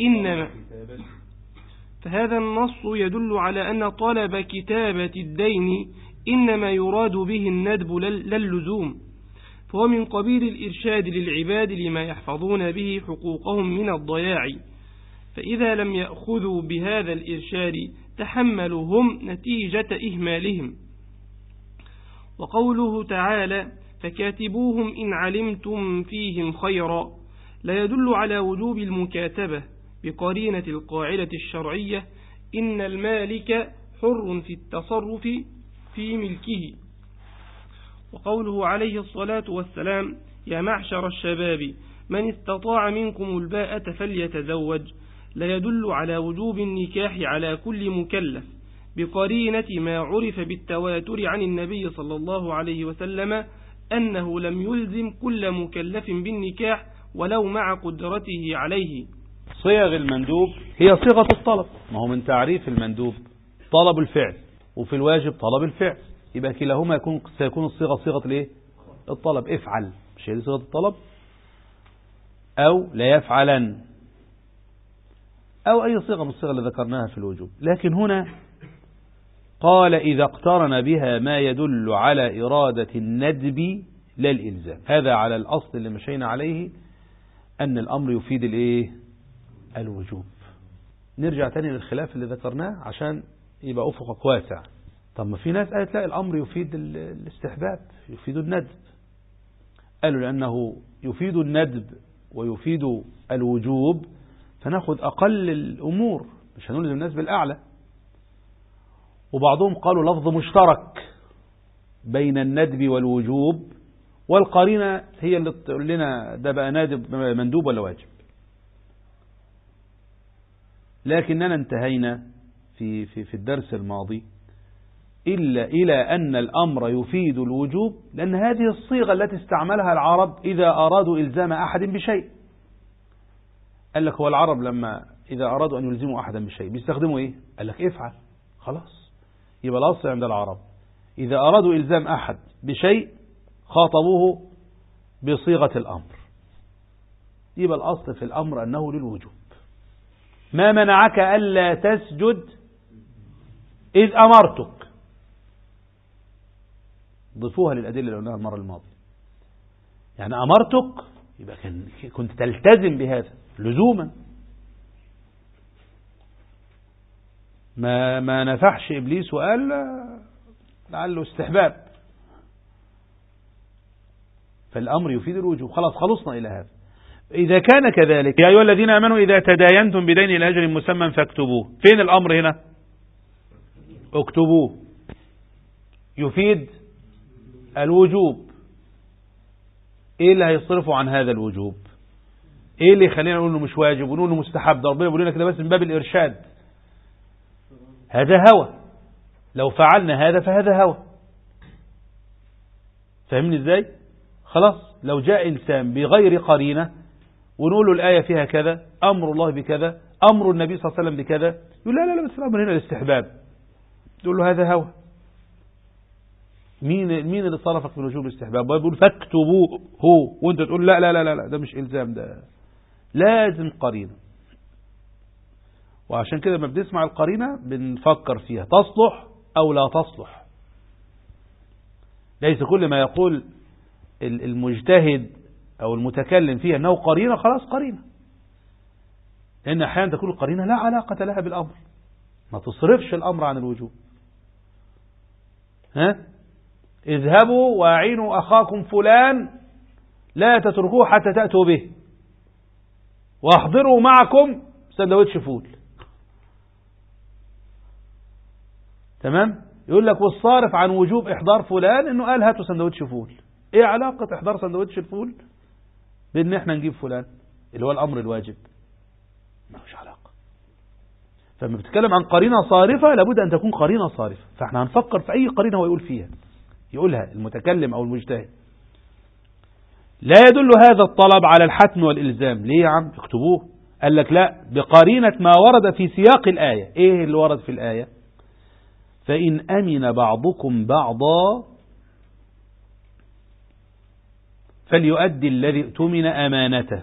إنما يراد به الندب لا اللزوم، فهو من قبيل الإرشاد للعباد لما يحفظون به حقوقهم من الضياع، فإذا لم يأخذوا بهذا الإرشاد تحملوا هم نتيجة إهمالهم. وقوله تعالى: فكاتبوهم إن علمتم فيهم خيرا، لا يدل على وجوب المكاتبة بقرينة القاعدة الشرعية: إن المالك حر في التصرف في ملكه. وقوله عليه الصلاة والسلام: يا معشر الشباب من استطاع منكم الباءة فليتزوج، لا يدل على وجوب النكاح على كل مكلف بقرينة ما عرف بالتواتر عن النبي صلى الله عليه وسلم أنه لم يلزم كل مكلف بالنكاح ولو مع قدرته عليه. صيغ المندوب هي صيغة الطلب، ما هو من تعريف المندوب طلب الفعل، وفي الواجب طلب الفعل، يبقى كلاهما سيكون الصيغة صيغة الايه؟ الطلب. افعل، مش هي صيغة الطلب؟ أو لا يفعلن، أو أي صيغة من الصيغة اللي ذكرناها في الوجوب. لكن هنا قال إذا اقترن بها ما يدل على إرادة الندب لا الإلزام. هذا على الأصل اللي مشينا عليه، أن الأمر يفيد الإيه؟ الوجوب. نرجع تاني للخلاف اللي ذكرناه عشان يبقى أفقك واسع. طب ما في ناس قالت لا، الأمر يفيد الاستحباب، يفيد الندب. قالوا لأنه يفيد الندب ويفيد الوجوب فناخذ أقل الأمور، مش هنلزم الناس بالأعلى. وبعضهم قالوا لفظ مشترك بين الندب والوجوب، والقرينة هي اللي تقول لنا ده بقى نادب مندوب ولا واجب. لكننا انتهينا في الدرس الماضي إلى أن الأمر يفيد الوجوب، لأن هذه الصيغة التي استعملها العرب إذا أرادوا إلزام أحد بشيء. قال لك هو العرب لما إذا أرادوا أن يلزموا أحدا بشيء بيستخدموا إيه؟ قال لك افعل، خلاص. يبقى الأصل عند العرب إذا أرادوا إلزام أحد بشيء خاطبوه بصيغة الأمر، يبقى الأصل في الأمر أنه للوجوب. ما منعك ألا تسجد إذ أمرتك، ضيفوها للأدلة اللي قلناها المرة الماضية. يعني أمرتك يبقى كنت تلتزم بهذا لزوما. ما نفحش إبليس وقال لعله استحباب، فالأمر يفيد الوجوب. خلاص خلصنا إلى هذا. إذا كان كذلك يا أيها الذين آمنوا إذا تداينتم بدين إلى أجل مسمى فاكتبوه، فين الأمر هنا؟ اكتبوه، يفيد الوجوب. إيه اللي هيصرفوا عن هذا الوجوب؟ إيه اللي يخلينا نقول إنه مش واجب ونقول إنه مستحب؟ ده ربنا بيقول لنا كده بس من باب الإرشاد. هذا هوى، لو فعلنا هذا فهذا هوى. فهمني إزاي؟ خلاص لو جاء إنسان بغير قرينة ونقول له الآية فيها كذا، أمر الله بكذا، أمر النبي صلى الله عليه وسلم بكذا، يقول لا بس الأمر هنا الاستحباب، تقول له هذا هوى. مين اللي صرفك من وجوب الاستحباب؟ بيقول فاكتبوه هو، وانت تقول لا ده مش إلزام، ده لازم قرينة. وعشان كده لما بنسمع القرينة بنفكر فيها تصلح أو لا تصلح. ليس كل ما يقول المجتهد أو المتكلم فيها أنه قرينة خلاص قرينة، لأن أحيانا تكون القرينة لا علاقة لها بالأمر، ما تصرفش الأمر عن الوجوب. اذهبوا واعينوا أخاكم فلان لا تتركوه حتى تأتوا به، واحضروا معكم سندوتش فول. تمام؟ يقول لك والصارف عن وجوب إحضار فلان إنه قال هاتوا سندوتش فول. إيه علاقة إحضار سندوتش الفول بإن إحنا نجيب فلان اللي هو الأمر الواجب؟ ما فيش علاقة. فلما بتتكلم عن قرينة صارفة لابد أن تكون قرينة صارفة، فاحنا هنفكر في أي قرينة هو يقول فيها، يقولها المتكلم أو المجتهد. لا يدل هذا الطلب على الحتم والإلزام. ليه يا عم؟ اكتبوه. قال لك لا، بقرينة ما ورد في سياق الآية. ايه اللي ورد في الآية؟ فإن أمن بعضكم بعضا فليؤدي الذي اؤتمن أمانته.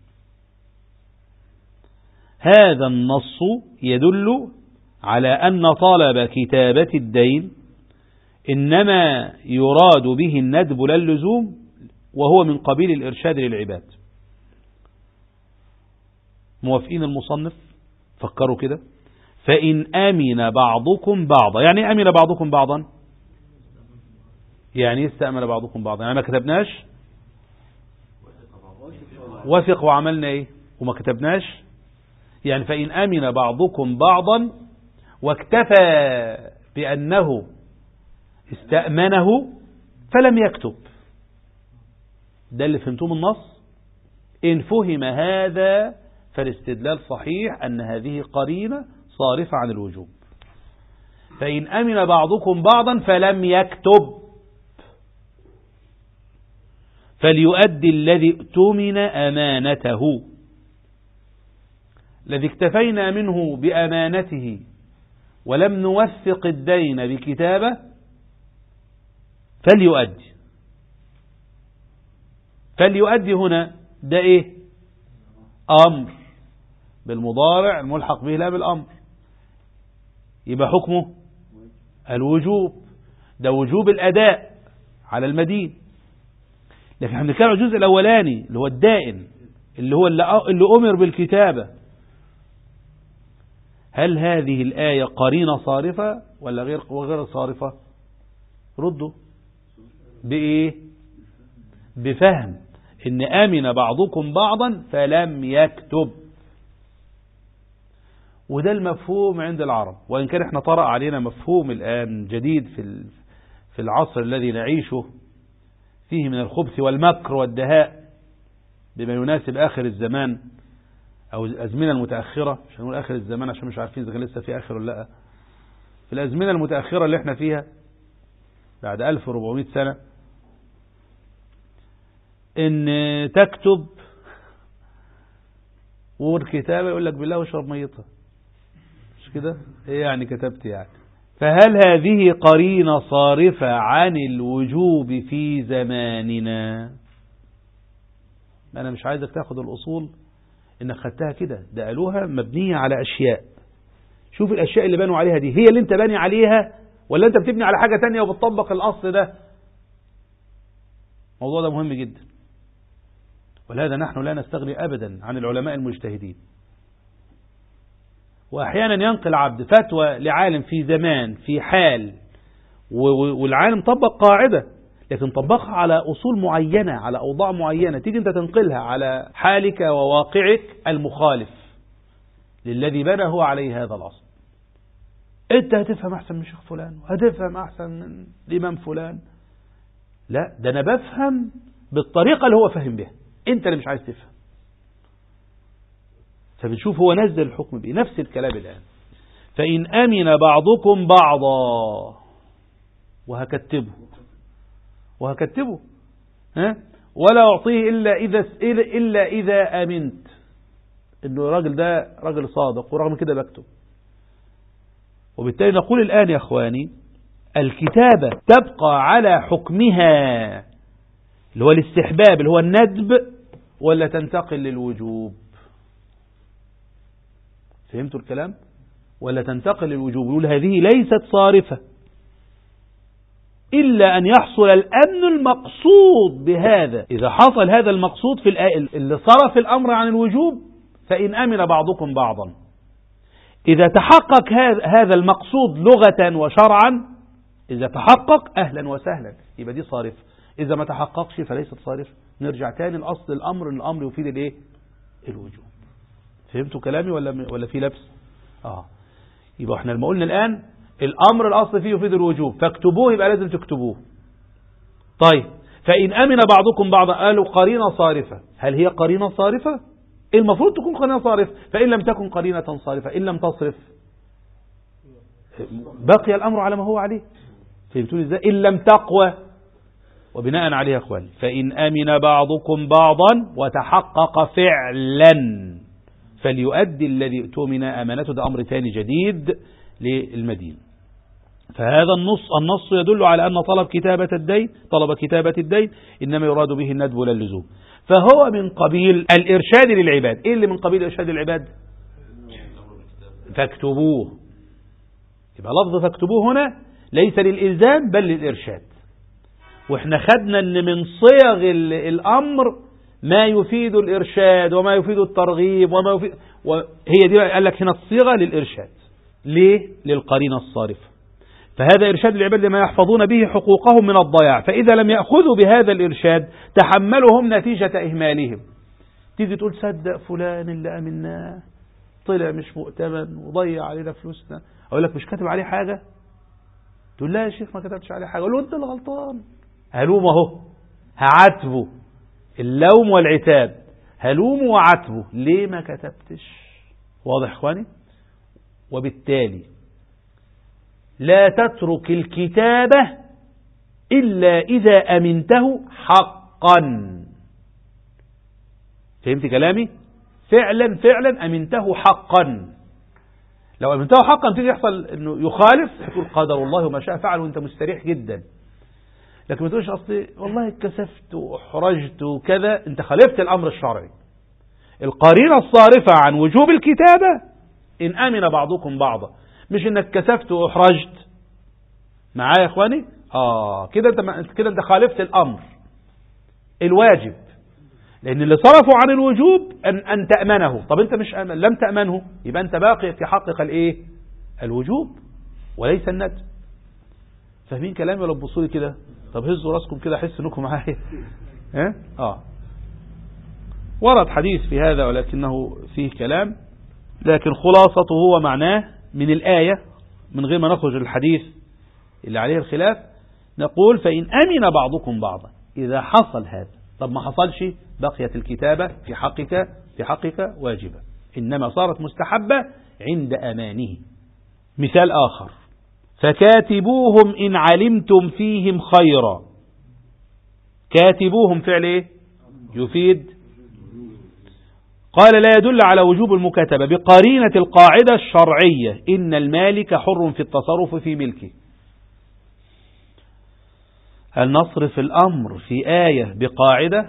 هذا النص يدل على أن طلب كتابة الدين إنما يراد به الندب لا اللزوم، وهو من قبيل الإرشاد للعباد. موافقين المصنف؟ فكروا كده. فإن أمن بعضكم بعضا، يعني أمن بعضكم بعضا، يعني استأمن بعضكم بعضا، يعني ما كتبناش وثق وعملنا ايه وما كتبناش. يعني فإن أمن بعضكم بعضا واكتفى بأنه استأمنه فلم يكتب. ده اللي فهمتوه من النص. إن فهم هذا فالاستدلال صحيح أن هذه قرينة صارفة عن الوجوب. فإن أمن بعضكم بعضا فلم يكتب فليؤدي الذي اؤتمن أمانته. الذي اكتفينا منه بأمانته ولم نوثق الدين بكتابة فليؤدي. فليؤدي هنا ده ايه؟ أمر بالمضارع الملحق به لا بالأمر، يبقى حكمه الوجوب. ده وجوب الأداء على المدين. لكن احنا بنتكلم عن الجزء الأولاني اللي هو الدائن، اللي هو اللي أمر بالكتابة. هل هذه الآية قرينة صارفة ولا غير صارفة؟ ردوا بإيه؟ بفهم إن آمن بعضكم بعضا فلم يكتب. وده المفهوم عند العرب، وإن كان احنا طرأ علينا مفهوم الآن جديد في العصر الذي نعيشه فيه من الخبث والمكر والدهاء بما يناسب آخر الزمان أو الأزمنة المتأخرة. مش هنقول آخر الزمان عشان مش عارفين إذا كان لسه في آخر ولا لا. في الأزمنة المتأخرة اللي احنا فيها بعد 1400 سنة، إن تكتب والكتابة يقول لك بالله واشرب ميتها، مش كده؟ إيه يعني كتبت يعني؟ فهل هذه قرينة صارفة عن الوجوب في زماننا؟ أنا مش عايزك تاخد الأصول إنك خدتها كده، ده قالوها مبنية على أشياء. شوف الأشياء اللي بنوا عليها دي هي اللي أنت باني عليها ولا أنت بتبني على حاجة تانية وبتطبق الأصل ده؟ الموضوع ده مهم جدا، ولهذا نحن لا نستغني أبدا عن العلماء المجتهدين. وأحيانا ينقل عبد فتوى لعالم في زمان في حال، والعالم طبق قاعدة لكن طبقها على أصول معينة على أوضاع معينة، تيجي أنت تنقلها على حالك وواقعك المخالف للذي بنى هو عليه هذا الأصل. أنت هتفهم أحسن من شيخ فلان وهتفهم أحسن من الإمام فلان. لا، ده أنا بفهم بالطريقة اللي هو فهم بها، أنت اللي مش عايز تفهم. فبنشوف هو نزل الحكم بإيه. نفس الكلام الآن، فإن أمن بعضكم بعضا، وهكتبه ولا أعطيه إلا إذا أمنت إنه الراجل ده راجل صادق، ورغم كده بكتب. وبالتالي نقول الآن يا أخواني الكتابة تبقى على حكمها اللي هو الاستحباب اللي هو الندب، ولا تنتقل للوجوب؟ فهمتوا الكلام؟ ولا تنتقل للوجوب؟ يقول هذه ليست صارفة إلا أن يحصل الأمن المقصود بهذا. إذا حصل هذا المقصود في الآية اللي صرف الأمر عن الوجوب، فإن أمن بعضكم بعضا. إذا تحقق هذا المقصود لغة وشرعا، إذا تحقق أهلا وسهلا يبقى دي صارفة. إذا ما تحققش فليست صارفة. نرجع تاني لأصل الأمر، إن الأمر يفيد الإيه؟ الوجوب. فهمتوا كلامي ولا في لبس؟ يبقى احنا لما قلنا الآن الأمر الأصل فيه يفيد الوجوب فاكتبوه، يبقى لازم تكتبوه. طيب فإن أمن بعضكم بعضا، قالوا قرينة صارفة. هل هي قرينة صارفة؟ المفروض تكون قرينة صارفة. فإن لم تكن قرينة صارفة، إن لم تصرف بقي الأمر على ما هو عليه. فهمتوني ازاي؟ إن لم تقوى. وبناء عليه يا أخواني، فإن أمن بعضكم بعضا وتحقق فعلا فليؤدي الذي اؤتمن أمانته. ده أمر ثاني جديد للمدين. فهذا النص يدل على أن طلب كتابة الدين إنما يراد به الندب ولا اللزوم. فهو من قبيل الإرشاد للعباد. إيه اللي من قبيل إرشاد العباد؟ فاكتبوه. يبقى لفظ فاكتبوه هنا ليس للإلزام بل للإرشاد. وإحنا خدنا أن من صيغ الأمر ما يفيد الإرشاد وما يفيد الترغيب هي دي قال لك هنا الصيغة للإرشاد. ليه؟ للقرينة الصارفة. فهذا إرشاد العباد لما يحفظون به حقوقهم من الضياع. فإذا لم يأخذوا بهذا الإرشاد تحملهم نتيجة إهمالهم. تيجي تقول صدق فلان اللي أمناه طلع مش مؤتمن وضيع علينا فلوسنا. أقول لك مش كاتب عليه حاجة؟ تقول لا يا شيخ ما كتبتش عليه حاجة. أقول له أنت اللي غلطان. هلوم أهو، هعاتبه. اللوم والعتاب، هلوم وعاتبه ليه ما كتبتش. واضح إخواني؟ وبالتالي لا تترك الكتابة إلا إذا أمنته حقا. فهمت كلامي؟ فعلا أمنته حقا. لو أمنته حقا تيجي يحصل أنه يخالف، تقول قدر الله وما شاء فعل وأنت مستريح جدا. لكن ما تقولش أصلي والله اتكسفت وأحرجت وكذا. أنت خالفت الأمر الشرعي. القرينة الصارفة عن وجوب الكتابة إن أمن بعضكم بعضا، مش إنك كسفت وأحرجت. معايا يا إخواني؟ كده أنت خالفت الأمر الواجب. لأن اللي صرفوا عن الوجوب أن تأمنه. طب أنت مش لم تأمنه، يبقى أنت باقي في حقك الإيه؟ الوجوب وليس الندب. فاهمين كلامي ولا تبصوا لي كده؟ طب هزوا راسكم كده أحس إنكم معايا. ورد حديث في هذا ولكنه فيه كلام، لكن خلاصته هو معناه من الآية من غير ما نخرج الحديث اللي عليه الخلاف. نقول فإن أمن بعضكم بعضا. إذا حصل هذا، طب ما حصلش، بقيت الكتابة في حقك واجبة، إنما صارت مستحبة عند أمانه. مثال آخر: فكاتبوهم إن علمتم فيهم خيرا. كاتبوهم فعل إيه؟ يفيد. قال لا يدل على وجوب المكاتبة بقرينة القاعدة الشرعية إن المالك حر في التصرف في ملكه. هل نصرف الأمر في آية بقاعدة؟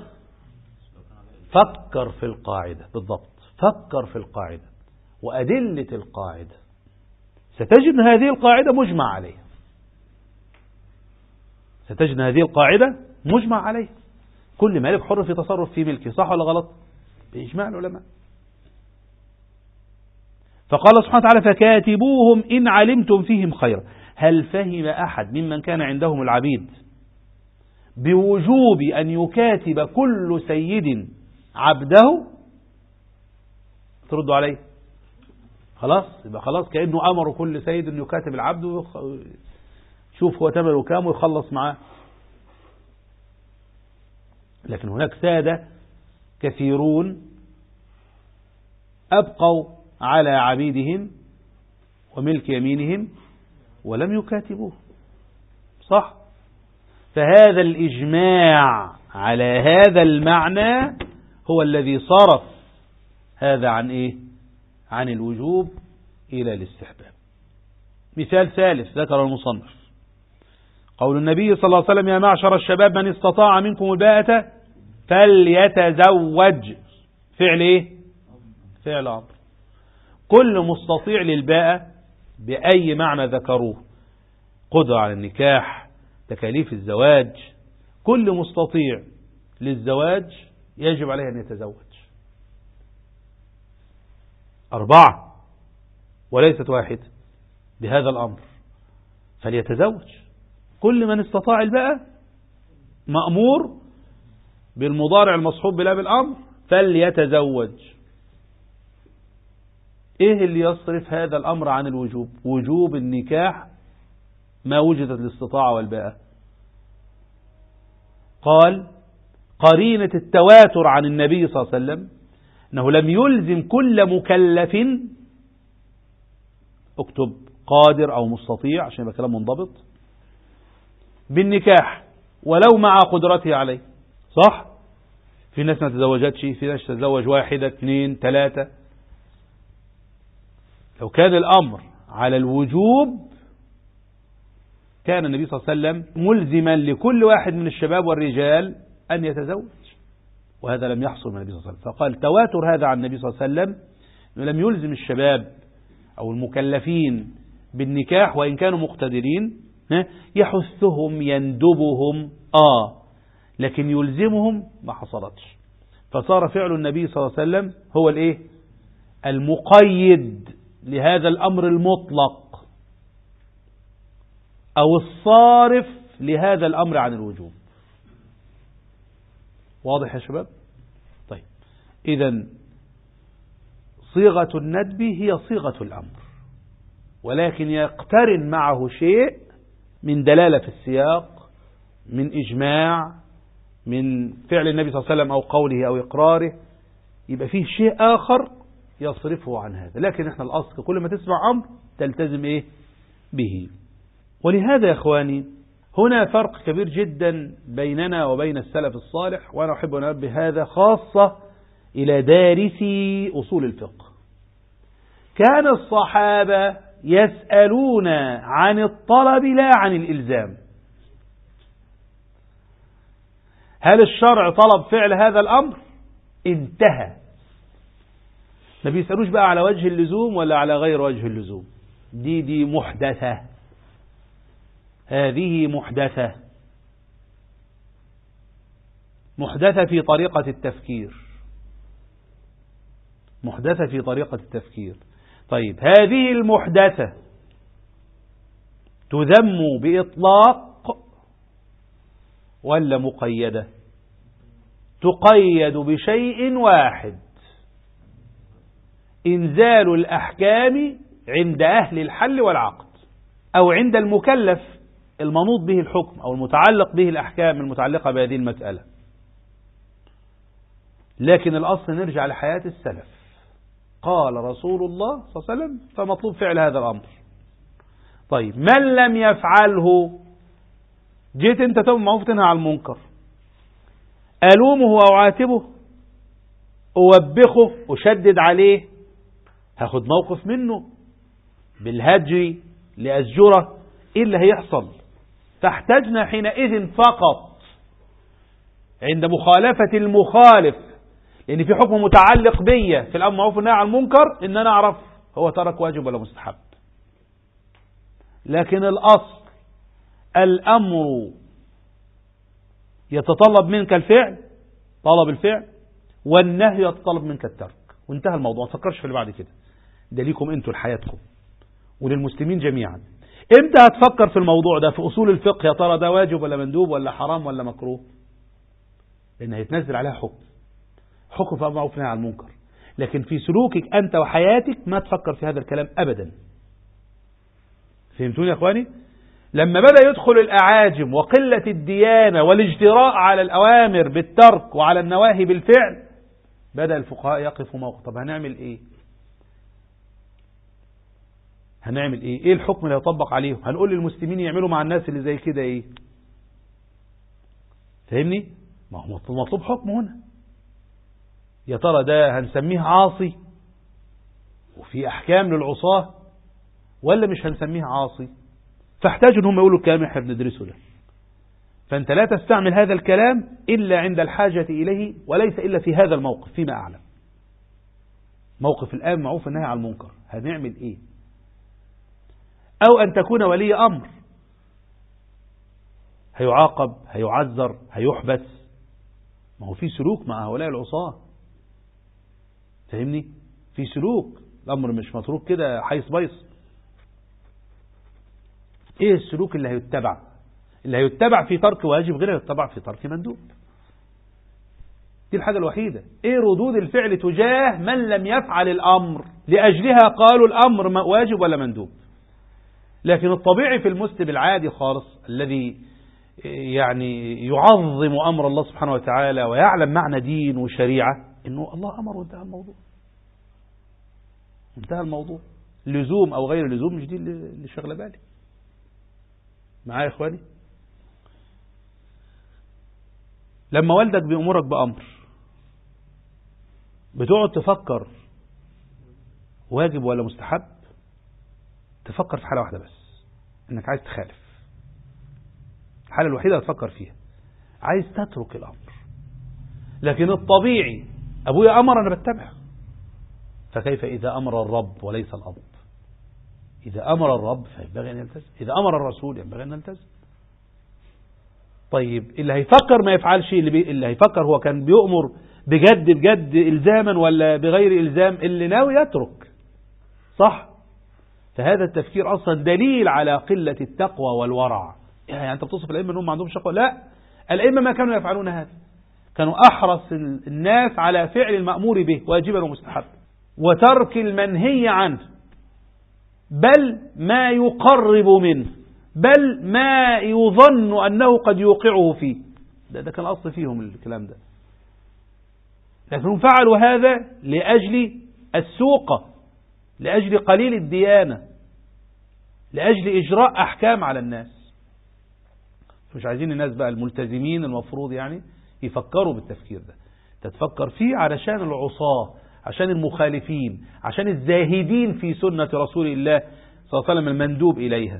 فكر في القاعدة بالضبط، فكر في القاعدة وأدلة القاعدة، ستجد هذه القاعدة مجمع عليها. ستجد هذه القاعدة مجمع عليها. كل مالك حر في تصرف في ملكه، صح ولا غلط؟ بإجماع العلماء. فقال سبحانه وتعالى فكاتبوهم إن علمتم فيهم خيرا. هل فهم أحد ممن كان عندهم العبيد بوجوب أن يكاتب كل سيد عبده؟ تردوا عليه خلاص، يبقى خلاص كأنه أمر كل سيد أن يكاتب العبد شوف هو ثمنه كام ويخلص معاه. لكن هناك سادة كثيرون أبقوا على عبيدهم وملك يمينهم ولم يكاتبوه، صح؟ فهذا الإجماع على هذا المعنى هو الذي صرف هذا عن إيه؟ عن الوجوب إلى الاستحباب. مثال ثالث ذكر المصنف قول النبي صلى الله عليه وسلم يا معشر الشباب من استطاع منكم الباءة فليتزوج. فعل إيه؟ فعل أمر. كل مستطيع للباءة بأي معنى ذكروه، قدرة على النكاح، تكاليف الزواج، كل مستطيع للزواج يجب عليه أن يتزوج. 4 وليست 1 بهذا الأمر، فليتزوج. كل من استطاع الباءة مأمور بالمضارع المصحوب بلا بالأمر فليتزوج. إيه اللي يصرف هذا الأمر عن الوجوب؟ وجوب النكاح ما وجدت الاستطاعة والباءة. قال قرينة التواتر عن النبي صلى الله عليه وسلم أنه لم يلزم كل مكلف، اكتب قادر أو مستطيع عشان يبقى كلام منضبط بالنكاح ولو مع قدرته عليه. صح؟ في ناس ما تزوجتش، في ناس تتزوج 1 2 3. لو كان الأمر على الوجوب كان النبي صلى الله عليه وسلم ملزما لكل واحد من الشباب والرجال أن يتزوج، وهذا لم يحصل من النبي صلى الله عليه وسلم. فقال تواتر هذا عن النبي صلى الله عليه وسلم أنه لم يلزم الشباب أو المكلفين بالنكاح وإن كانوا مقتدرين، يحثهم يندبهم لكن يلزمهم ما حصلتش. فصار فعل النبي صلى الله عليه وسلم هو الايه؟ المقيد لهذا الأمر المطلق أو الصارف لهذا الأمر عن الوجوب. واضح يا شباب؟ طيب إذن صيغة الندب هي صيغة الأمر، ولكن يقترن معه شيء من دلالة في السياق، من إجماع، من فعل النبي صلى الله عليه وسلم أو قوله أو إقراره، يبقى فيه شيء آخر يصرفه عن هذا. لكن احنا الأصل كل ما تسمع أمر تلتزم إيه به. ولهذا يا إخواني هنا فرق كبير جدا بيننا وبين السلف الصالح، وأنا أحب أن أنبه هذا خاصة إلى دارسي أصول الفقه. كان الصحابة يسألون عن الطلب لا عن الإلزام. هل الشرع طلب فعل هذا الأمر؟ انتهى. ما بيسألوش بقى على وجه اللزوم ولا على غير وجه اللزوم. دي محدثة، هذه محدثة، محدثة في طريقة التفكير، محدثة في طريقة التفكير. طيب هذه المحدثة تذم بإطلاق ولا مقيدة؟ تقيد بشيء واحد: إنزال الأحكام عند أهل الحل والعقد، أو عند المكلف المنوط به الحكم أو المتعلق به الأحكام المتعلقة بهذه المسألة. لكن الأصل نرجع لحياة السلف. قال رسول الله صلى الله عليه وسلم فمطلوب فعل هذا الأمر. طيب من لم يفعله، جيت انت تؤمر بالمعروف تنهى عن المنكر، ألومه أو عاتبه، أوبخه، أشدد عليه، هاخد موقف منه بالهجر لأزجره، إيه اللي هيحصل؟ فاحتجنا حينئذ فقط عند مخالفة المخالف، لأن في حكم متعلق بيا في الأمر بالمعروف والنهي عن المنكر إن أنا أعرف هو ترك واجب ولا مستحب. لكن الأصل الأمر يتطلب منك الفعل، طلب الفعل، والنهي يتطلب منك الترك، وانتهى الموضوع. ما تفكرش في اللي بعد كده، ده ليكم انتوا لحياتكم وللمسلمين جميعا. امتى هتفكر في الموضوع ده في أصول الفقه؟ يا ترى ده واجب ولا مندوب ولا حرام ولا مكروه؟ لأن هيتنزل عليها حكم في أمر معروف ونهي عن المنكر. لكن في سلوكك أنت وحياتك ما تفكر في هذا الكلام أبدا. فهمتوني يا أخواني؟ لما بدأ يدخل الأعاجم وقلة الديانة والاجتراء على الأوامر بالترك وعلى النواهي بالفعل، بدأ الفقهاء يقفوا موقف. طب هنعمل إيه؟ هنعمل إيه؟ إيه الحكم اللي يطبق عليهم؟ هنقول للمسلمين يعملوا مع الناس اللي زي كده إيه؟ فهمني؟ ما هو مطلوب حكم هنا. يا ترى ده هنسميه عاصي وفي أحكام للعصاة، ولا مش هنسميه عاصي؟ فاحتاجوا انهم يقولوا الكلام احنا بندرسه ده. فانت لا تستعمل هذا الكلام الا عند الحاجة اليه، وليس الا في هذا الموقف. فيما اعلم موقف الآن معروف النهي عن المنكر، هنعمل ايه؟ او ان تكون ولي امر هيعاقب، هيعذر، هيحبس. ما هو في سلوك مع هؤلاء العصاة، فهمني؟ في سلوك، الامر مش متروك كده حيث بيص. ايه السلوك اللي هيتبع؟ اللي هيتبع في ترك واجب غير هيتبع في ترك مندوب. دي الحاجة الوحيدة. ايه ردود الفعل تجاه من لم يفعل الامر لأجلها قالوا الامر واجب ولا مندوب. لكن الطبيعي في المسلم العادي خالص الذي يعني يعظم امر الله سبحانه وتعالى ويعلم معنى دين وشريعة، انه الله امر وانتهى الموضوع. انتهى الموضوع. لزوم أو غير لزوم مش دي اللي شغلة بالي. معايا يا إخواني؟ لما والدك بيأمرك بأمر بتقعد تفكر واجب ولا مستحب؟ تفكر في حالة واحدة بس، انك عايز تخالف. الحالة الوحيدة اللي تفكر فيها عايز تترك الأمر. لكن الطبيعي أبويا أمر أنا بتبع، فكيف إذا أمر الرب وليس الأب؟ إذا أمر الرب فينبغي أن يلتزم، إذا أمر الرسول ينبغي أن نلتزم. طيب اللي هيفكر ما يفعلش، اللي هيفكر هو كان بيؤمر بجد إلزاما ولا بغير إلزام، اللي ناوي يترك. صح؟ فهذا التفكير أصلا دليل على قلة التقوى والورع. يعني أنت بتصف الأئمة أنهم ما عندهم شقوة؟ لا، الأئمة ما كانوا يفعلون هذا، كانوا أحرص الناس على فعل المأمور به واجبا ومستحب، وترك المنهي عنه، بل ما يقرب منه، بل ما يظن أنه قد يوقعه فيه. ده كان الأصل فيهم الكلام ده. لكنهم فعلوا هذا لأجل السوق، لأجل قليل الديانة، لأجل إجراء أحكام على الناس. مش عايزين الناس بقى الملتزمين المفروض يعني يفكروا بالتفكير ده. تتفكر فيه علشان العصاة، عشان المخالفين، عشان الزاهدين في سنة رسول الله صلى الله عليه وسلم المندوب إليها.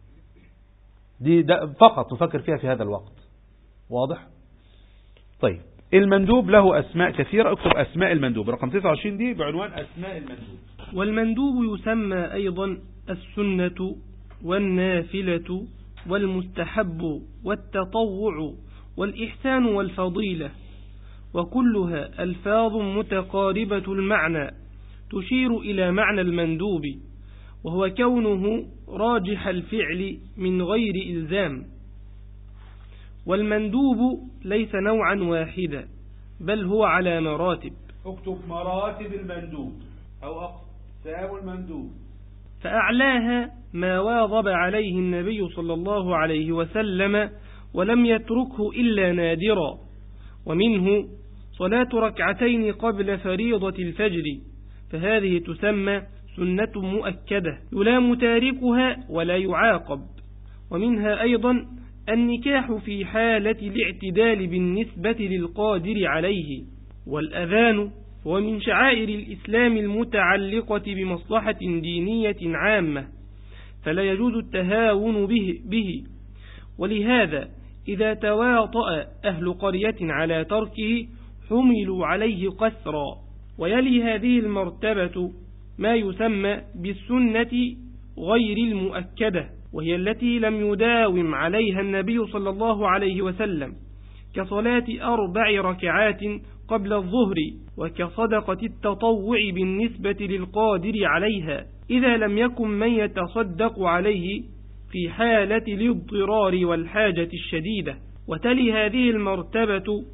ده فقط نفكر فيها في هذا الوقت. واضح؟ طيب المندوب له أسماء كثيرة. اكتب أسماء المندوب رقم 29 دي بعنوان أسماء المندوب. والمندوب يسمى أيضا السنة والنافلة والمستحب والتطوع والإحسان والفضيلة، وكلها ألفاظ متقاربة المعنى تشير إلى معنى المندوب، وهو كونه راجح الفعل من غير إلزام. والمندوب ليس نوعا واحدا، بل هو على مراتب. اكتب مراتب المندوب أو أقسام المندوب. فأعلاها ما واظب عليه النبي صلى الله عليه وسلم ولم يتركه إلا نادرا، ومنه صلاة ركعتين قبل فريضة الفجر، فهذه تسمى سنة مؤكدة يلام تاركها ولا يعاقب. ومنها أيضا النكاح في حالة الاعتدال بالنسبة للقادر عليه. والأذان هو من شعائر الإسلام المتعلقة بمصلحة دينية عامة، فلا يجوز التهاون به. ولهذا إذا تواطأ أهل قرية على تركه حملوا عليه قسرا. ويلي هذه المرتبة ما يسمى بالسنة غير المؤكدة، وهي التي لم يداوم عليها النبي صلى الله عليه وسلم، كصلاة 4 ركعات قبل الظهر، وكصدقة التطوع بالنسبة للقادر عليها إذا لم يكن من يتصدق عليه في حالة الاضطرار والحاجة الشديدة. وتلي هذه المرتبة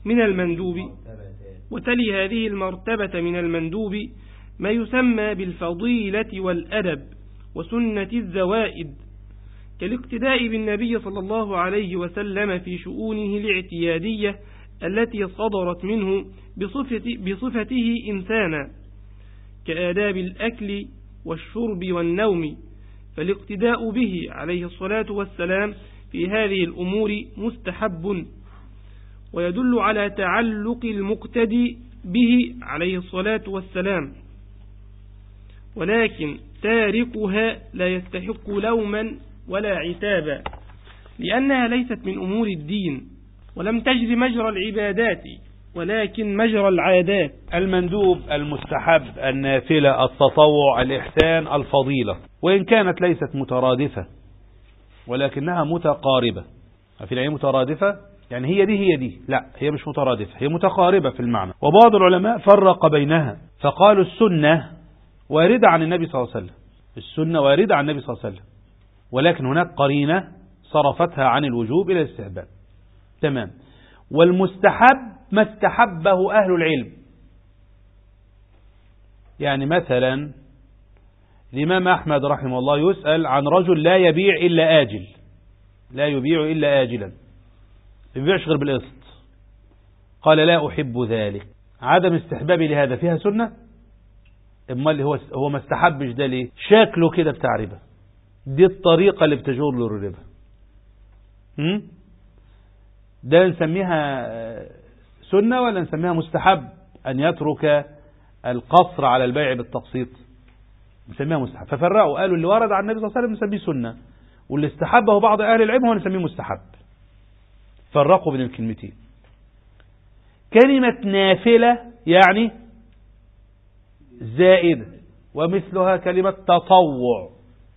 من المندوب ما يسمى بالفضيلة والأدب وسنة الزوائد، كالاقتداء بالنبي صلى الله عليه وسلم في شؤونه الاعتيادية التي صدرت منه بصفته إنسانا، كآداب الأكل والشرب والنوم، فالاقتداء به عليه الصلاة والسلام في هذه الأمور مستحب، ويدل على تعلق المقتدي به عليه الصلاة والسلام. ولكن تاركها لا يستحق لوما ولا عتابا، لأنها ليست من أمور الدين، ولم تجري مجرى العبادات ولكن مجرى العادات. المندوب، المستحب، النافلة، التطوع، الإحسان، الفضيلة، وإن كانت ليست مترادفة ولكنها متقاربة. في العين مترادفة يعني هي دي، لا هي مش مترادفة، هي متقاربة في المعنى. وبعض العلماء فرق بينها فقالوا السنة واردة عن النبي صلى الله عليه وسلم، السنة واردة عن النبي صلى الله عليه وسلم، ولكن هناك قرينة صرفتها عن الوجوب إلى الاستحباب. تمام. والمستحب ما استحبه أهل العلم. يعني مثلا الإمام أحمد رحمه الله يسأل عن رجل لا يبيع إلا آجل، لا يبيع إلا آجلا، ما يبيعش غير بالقسط، قال لا أحب ذلك. عدم استحبابي لهذا فيها سنة؟ اما اللي هو ما استحبش ده ليه؟ شكله كده بتاع ربا، دي الطريقة اللي بتجور له الربا. ده نسميها سنة ولا نسميها مستحب أن يترك القصر على البيع بالتقسيط؟ نسميها مستحب. ففرقوا قالوا اللي ورد عن النبي صلى الله عليه وسلم نسميه سنة، واللي استحبه بعض أهل العلم هو نسميه مستحب. فرقوا بين الكلمتين. كلمة نافلة يعني زائدة، ومثلها كلمة تطوع،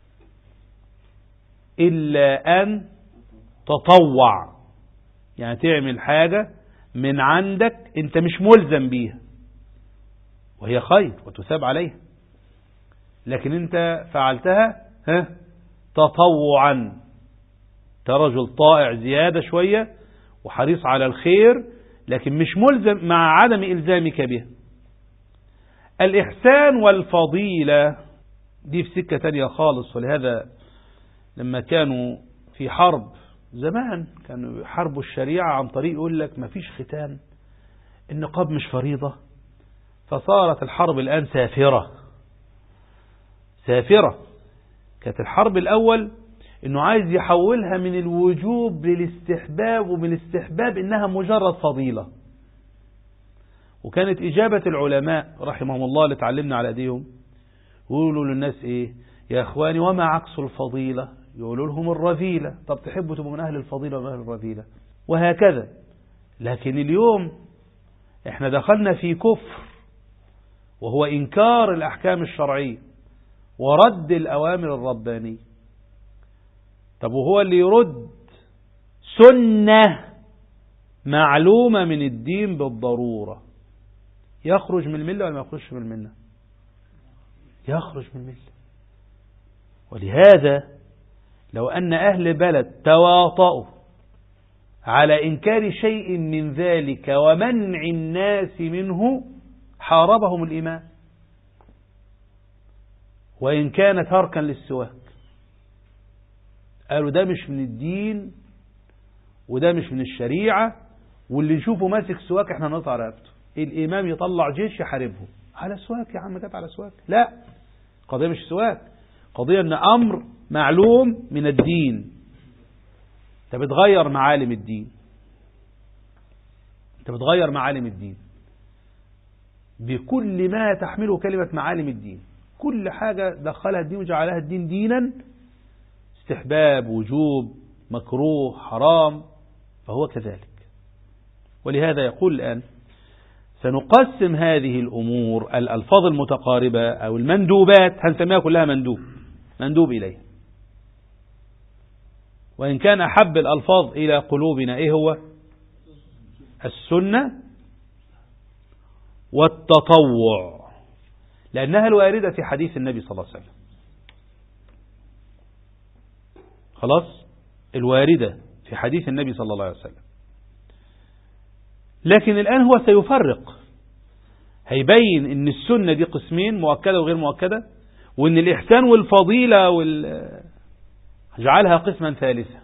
إلا أن تطوع يعني تعمل حاجة من عندك أنت مش ملزم بيها، وهي خير وتثاب عليها، لكن أنت فعلتها تطوعا. رجل طائع زيادة شوية وحريص على الخير، لكن مش ملزم مع عدم إلزامك بها. الإحسان والفضيلة دي في سكة تانية خالص. ولهذا لما كانوا في حرب زمان كانوا يحاربوا الشريعة عن طريق يقول لك ما فيش ختان، النقاب مش فريضة، فصارت الحرب الآن سافرة. كانت الحرب الأول انه عايز يحولها من الوجوب للاستحباب، ومن الاستحباب انها مجرد فضيلة. وكانت اجابة العلماء رحمهم الله اللي تعلمنا على ايديهم يقولوا للناس ايه يا اخواني وما عكس الفضيلة؟ يقولوا لهم الرذيلة. طب تحبوا تبقوا من اهل الفضيلة ومن اهل الرذيلة؟ وهكذا. لكن اليوم احنا دخلنا في كفر، وهو انكار الاحكام الشرعية ورد الاوامر الربانية. طب وهو اللي يرد سنة معلومة من الدين بالضرورة يخرج من الملة ولا ما يخرجش من الملة؟ يخرج من الملة. ولهذا لو أن أهل بلد تواطؤوا على إنكار شيء من ذلك ومنع الناس منه حاربهم الإمام، وإن كان تركا للسواك. قالوا ده مش من الدين وده مش من الشريعة، واللي نشوفه ماسك سواك احنا نقطع رقبته. الإمام يطلع جيش يحاربه على سواك. يا عم جت على سواك؟ لا، قضية مش سواك، قضية ان أمر معلوم من الدين. انت بتغير معالم الدين، بكل ما تحمله كلمة معالم الدين. كل حاجة دخلها الدين وجعلها الدين دينا، استحباب، وجوب، مكروه، حرام، فهو كذلك. ولهذا يقول الآن سنقسم هذه الأمور الألفاظ المتقاربة أو المندوبات، هنسميها كلها مندوب إليه. وإن كان أحب الألفاظ إلى قلوبنا إيه هو؟ السنة والتطوع، لأنها الواردة في حديث النبي صلى الله عليه وسلم. خلاص، الواردة في حديث النبي صلى الله عليه وسلم. لكن الآن هو سيفرق، هيبين ان السنة دي قسمين، مؤكدة وغير مؤكدة، وان الإحسان والفضيلة جعلها قسما ثالثا.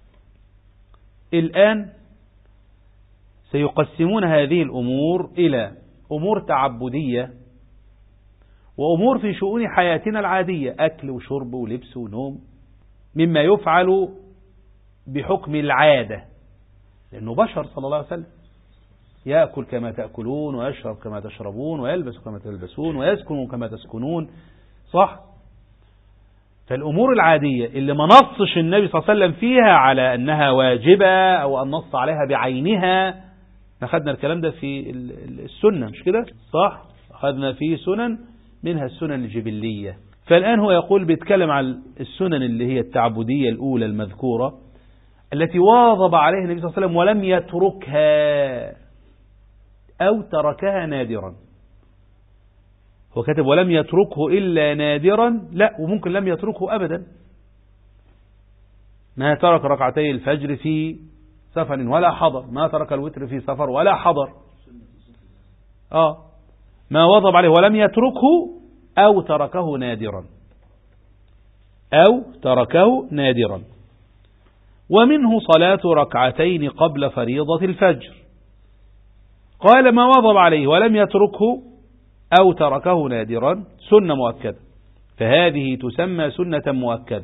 الآن سيقسمون هذه الأمور إلى أمور تعبدية وأمور في شؤون حياتنا العادية، أكل وشرب ولبس ونوم، مما يفعل بحكم العادة، لأنه بشر صلى الله عليه وسلم، يأكل كما تأكلون ويشرب كما تشربون ويلبس كما تلبسون ويسكن كما تسكنون، صح؟ فالأمور العادية اللي ما نصش النبي صلى الله عليه وسلم فيها على أنها واجبة أو أن نص عليها بعينها، أخذنا الكلام ده في السنة مش كده؟ صح؟ أخذنا فيه سنن، منها السنن الجبلية. فالآن هو يقول بيتكلم عن السنن اللي هي التعبدية الأولى المذكورة التي واظب عليها النبي صلى الله عليه وسلم ولم يتركها أو تركها نادرا. هو كاتب ولم يتركه إلا نادرا، لا، وممكن لم يتركه أبدا. ما ترك ركعتي الفجر في سفر ولا حضر، ما ترك الوتر في سفر ولا حضر. ما واظب عليه ولم يتركه أو تركه نادرا. ومنه صلاة ركعتين قبل فريضة الفجر. قال ما واظب عليه ولم يتركه أو تركه نادرا سنة مؤكدة، فهذه تسمى سنة مؤكدة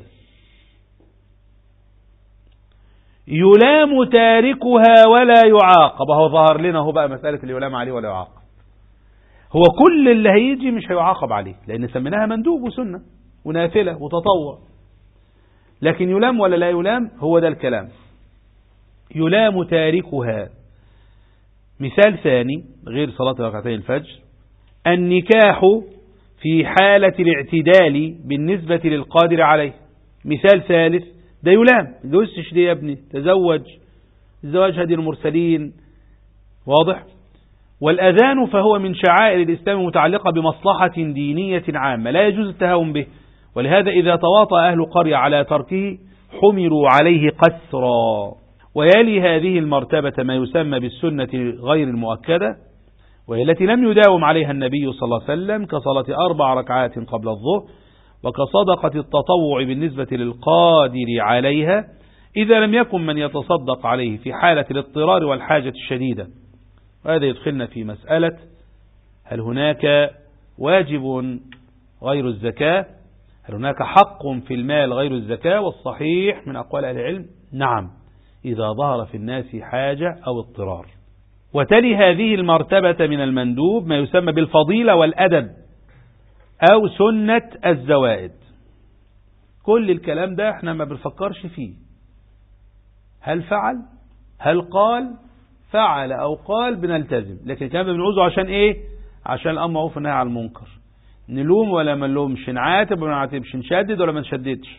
يلام تاركها ولا يعاقب. هو ظهر لنا هو بقى مسألة اللي يلام عليه ولا يعاقب. هو كل اللي هيجي مش هيعاقب عليه، لأن سميناها مندوب وسنة ونافلة وتطوع، لكن يلام ولا لا يلام هو ده الكلام. يلام تاركها. مثال ثاني غير صلاة ركعتين الفجر: النكاح في حالة الاعتدال بالنسبة للقادر عليه. مثال ثالث: ده يلام، جوزتش ليه يا ابني، تزوج، الزواج هدي المرسلين. واضح؟ والأذان فهو من شعائر الإسلام متعلقة بمصلحة دينية عامة لا يجوز التهاون به، ولهذا إذا تواطأ أهل قرية على تركه حملوا عليه قسرا. ويلي هذه المرتبة ما يسمى بالسنة غير المؤكدة، وهي التي لم يداوم عليها النبي صلى الله عليه وسلم، كصلاة 4 ركعات قبل الظهر، وكصدقة التطوع بالنسبة للقادر عليها إذا لم يكن من يتصدق عليه في حالة الاضطرار والحاجة الشديدة. وهذا يدخلنا في مسألة: هل هناك واجب غير الزكاة؟ هل هناك حق في المال غير الزكاة؟ والصحيح من أقوال أهل العلم: نعم، إذا ظهر في الناس حاجة أو اضطرار. وتلي هذه المرتبة من المندوب ما يسمى بالفضيلة والأدب أو سنة الزوائد. كل الكلام ده احنا ما بنفكرش فيه، هل فعل، هل قال، فعل أو قال بنلتزم، لكن الكلام ده بنعوزه عشان إيه؟ عشان الأمر معروف والنهي عن المنكر. نلوم ولا ما نلومش، نعاتب ولا ما نعاتبش، نشدد ولا ما نشددش.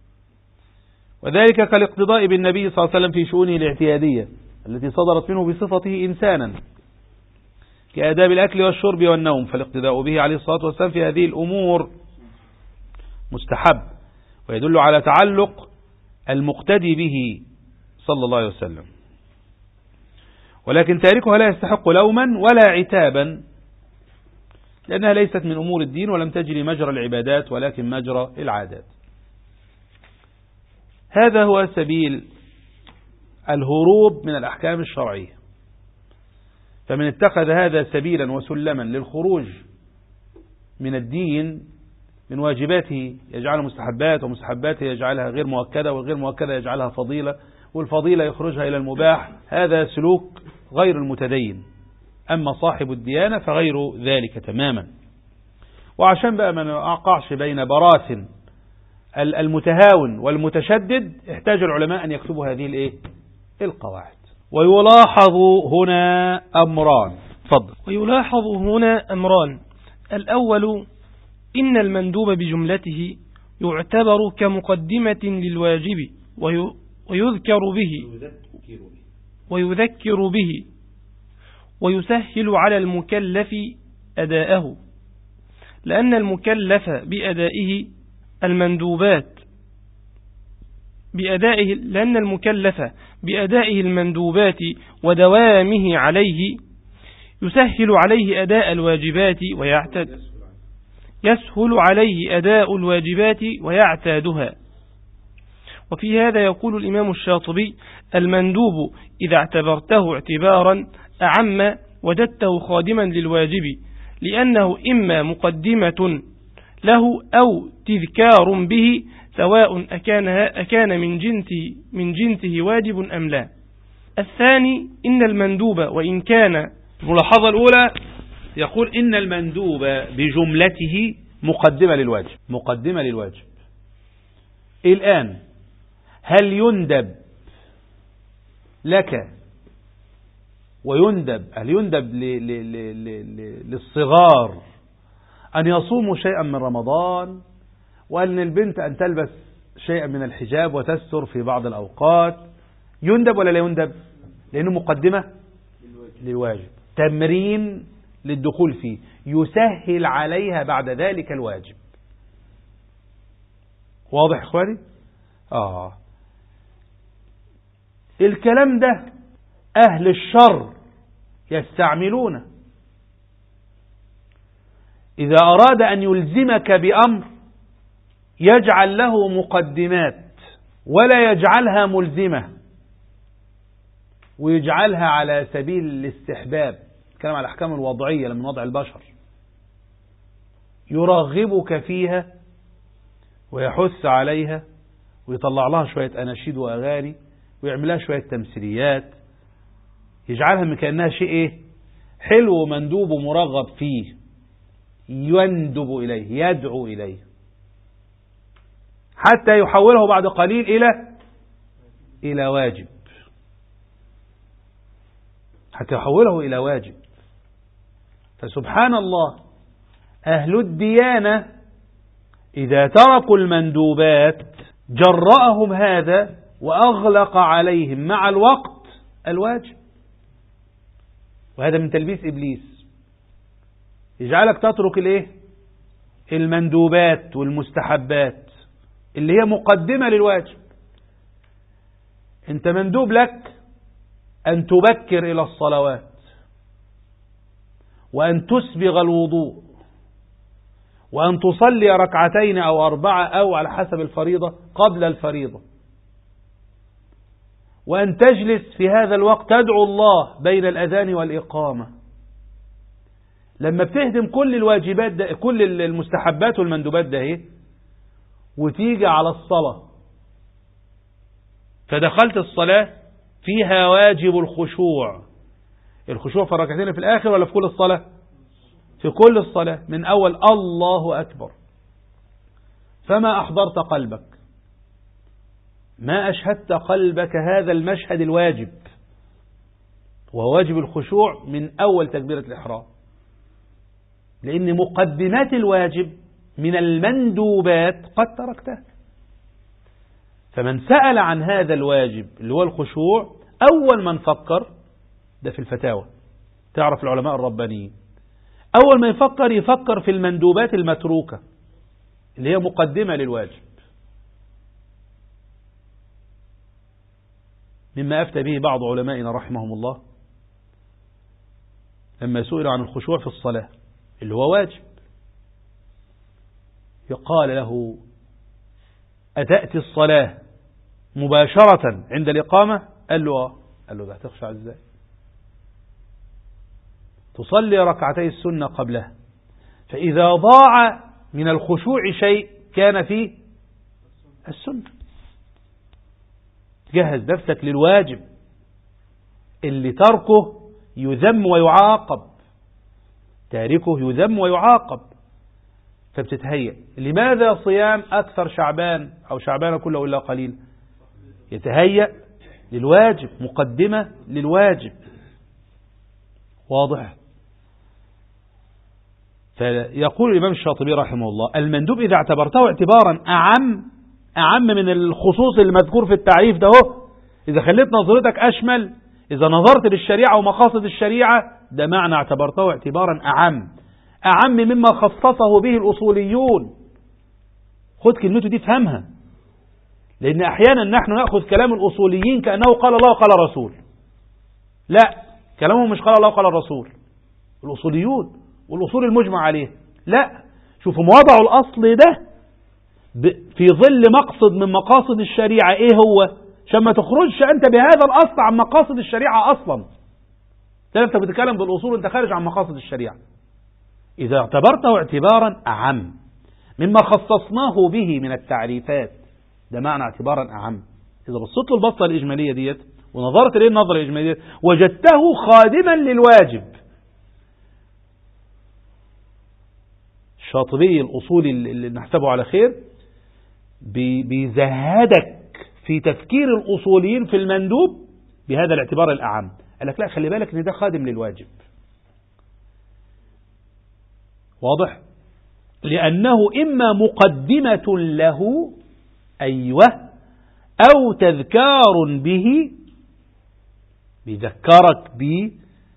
وذلك كالاقتداء بالنبي صلى الله عليه وسلم في شؤونه الاعتيادية التي صدرت منه بصفته إنسانا، كآداب الأكل والشرب والنوم، فالاقتداء به عليه الصلاة والسلام في هذه الأمور مستحب، ويدل على تعلق المقتدي به صلى الله عليه وسلم. ولكن تاركها لا يستحق لوما ولا عتابا، لأنها ليست من أمور الدين ولم تجري مجرى العبادات ولكن مجرى العادات. هذا هو سبيل الهروب من الأحكام الشرعية. فمن اتخذ هذا سبيلا وسلما للخروج من الدين، من واجباته يجعلها مستحبات، ومستحباته يجعلها غير مؤكدة، والغير مؤكدة يجعلها فضيلة، والفضيلة يخرجها إلى المباح، هذا سلوك غير المتدين. أما صاحب الديانة فغير ذلك تماما. وعشان بقى ما نقعش بين براثن المتهاون والمتشدد، احتاج العلماء أن يكتبوا هذه القواعد. ويلاحظ هنا أمران. تفضل. ويلاحظ هنا أمران: الأول: إن المندوب بجملته يعتبر كمقدمة للواجب ويذكر به ويسهل على المكلف أداءه، لأن المكلف بأدائه المندوبات ودوامه عليه يسهل عليه أداء الواجبات يسهل عليه أداء الواجبات ويعتادها. وفي هذا يقول الإمام الشاطبي: المندوب إذا اعتبرته اعتبارا أعم وجدته خادما للواجب، لأنه إما مقدمة له أو تذكار به، سواء أكان من جنسه واجب أم لا. الثاني: إن المندوب وإن كان، الملاحظة الأولى يقول إن المندوب بجملته مقدمة للواجب. الآن هل يندب لك هل يندب للصغار أن يصوموا شيئا من رمضان، وأن البنت أن تلبس شيئا من الحجاب وتستر في بعض الأوقات؟ يندب ولا لا يندب؟ لأنه مقدمة للواجب، تمرين للدخول فيه، يسهل عليها بعد ذلك الواجب. واضح إخواني؟ الكلام ده أهل الشر يستعملونه. إذا أراد أن يلزمك بأمر يجعل له مقدمات ولا يجعلها ملزمة، ويجعلها على سبيل الاستحباب. الكلام على الأحكام الوضعية من وضع البشر. يرغبك فيها ويحث عليها ويطلع لها شوية أناشيد وأغاني ويعملها شوية تمثيليات، يجعلها من كأنها شيء إيه؟ حلو ومندوب ومرغب فيه، يندب إليه، يدعو إليه، حتى يحوله بعد قليل إلى واجب، حتى يحوله إلى واجب. فسبحان الله، أهل الديانة إذا تركوا المندوبات جرأهم هذا وأغلق عليهم مع الوقت الواجب. وهذا من تلبيس إبليس، يجعلك تترك المندوبات والمستحبات اللي هي مقدمة للواجب. انت مندوب لك أن تبكر إلى الصلوات، وأن تسبغ الوضوء، وأن تصلي 2 أو 4 أو على حسب الفريضة قبل الفريضة، وأن تجلس في هذا الوقت تدعو الله بين الأذان والإقامة. لما بتهدم كل الواجبات ده، كل المستحبات والمندوبات ده وتيجي على الصلاة، فدخلت الصلاة فيها واجب الخشوع. الخشوع في الركعتين في الآخر ولا في كل الصلاة؟ في كل الصلاة من أول الله أكبر. فما أحضرت قلبك، ما أشهدت قلبك هذا المشهد الواجب، وهو واجب الخشوع من أول تكبيرة الإحرام، لأن مقدمات الواجب من المندوبات قد تركتها. فمن سأل عن هذا الواجب اللي هو الخشوع، أول من فكر ده في الفتاوى، تعرف العلماء الربانيين أول ما يفكر في المندوبات المتروكة اللي هي مقدمة للواجب، مما أفتى به بعض علمائنا رحمهم الله لما سئل عن الخشوع في الصلاة اللي هو واجب، يقال له: أتأتي الصلاة مباشرة عند الإقامة؟ قال له قال له: ده هتخشع ازاي؟ تصلي 2 السنة قبلها، فإذا ضاع من الخشوع شيء كان فيه السنة. تجهز نفسك للواجب اللي تركه يذم ويعاقب، تاركه يذم ويعاقب، فبتتهيأ. لماذا صيام أكثر شعبان أو شعبان كله إلا قليل؟ يتهيأ للواجب، مقدمة للواجب. واضح؟ فيقول الإمام الشاطبي رحمه الله: المندوب إذا اعتبرته اعتبارا أعم من الخصوص المذكور في التعريف ده، إذا خليت نظرتك أشمل، إذا نظرت للشريعة ومقاصد الشريعة، ده معنى اعتبرته اعتبارا أعم مما خصصه به الأصوليون. خد كلمته دي فهمها، لأن أحيانا نحن نأخذ كلام الأصوليين كأنه قال الله وقال رسول. لا، كلامهم مش قال الله وقال الرسول، الأصوليون والأصول المجمع عليه. لا، شوفوا وضعوا الأصل ده في ظل مقصد من مقاصد الشريعة. إيه هو؟ عشان ما تخرجش أنت بهذا الأصل عن مقاصد الشريعة أصلا. أنت بتتكلم بالأصول أنت خارج عن مقاصد الشريعة. إذا اعتبرته اعتبارا أعم مما خصصناه به من التعريفات، ده معنى اعتبارا أعم. إذا بصيت له البصة الإجمالية ديت ونظرت ليه النظرة الإجمالية ديت، وجدته خادما للواجب. الشاطبي الأصولي اللي نحسبه على خير بيزهدك في تفكير الأصوليين في المندوب بهذا الاعتبار الأعم. قال لك لا، خلي بالك ان ده خادم للواجب. واضح؟ لأنه إما مقدمة له، أيوة، أو تذكار به، بيذكرك به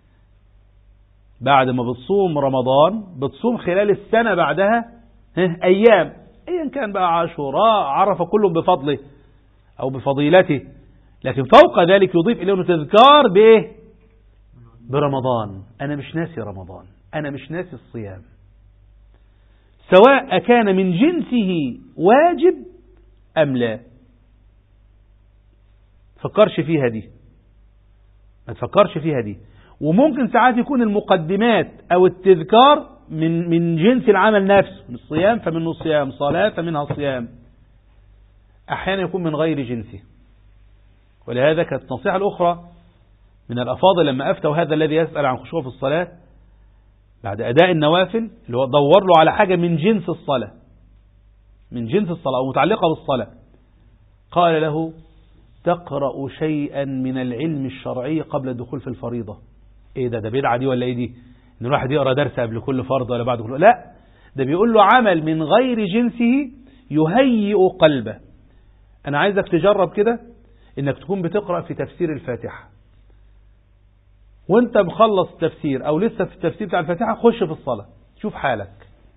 بعد ما بتصوم رمضان، بتصوم خلال السنة بعدها أيام، أيا كان بقى، عاشوراء، عرفة، كلهم بفضله أو بفضيلته. لكن فوق ذلك يضيف إليه تذكار بإيه؟ برمضان. أنا مش ناسي رمضان، أنا مش ناسي الصيام، سواء كان من جنسه واجب أم لا. تفكرش فيها دي، ما تفكرش فيها دي. وممكن ساعات يكون المقدمات أو التذكار من جنس العمل نفسه، الصيام فمنه الصيام، صلاة فمنها الصيام، أحيانا يكون من غير جنسه. ولهذا كانت النصيحة الأخرى من الأفاضل لما أفتوا هذا الذي يسأل عن خشوع في الصلاة بعد أداء النوافل، اللي هو دور له على حاجة من جنس الصلاة، من جنس الصلاة أو متعلقة بالصلاة، قال له تقرأ شيئا من العلم الشرعي قبل الدخول في الفريضة. ايه ده بدعة دي ولا ايه دي؟ ان الواحد يقرأ درس قبل كل فرض ولا بعد كل؟ لا، ده بيقول له عمل من غير جنسه يهيئ قلبه. انا عايزك تجرب كده انك تكون بتقرأ في تفسير الفاتحة وانت مخلص التفسير او لسه في التفسير بتاع الفاتحة، خش في الصلاة شوف حالك.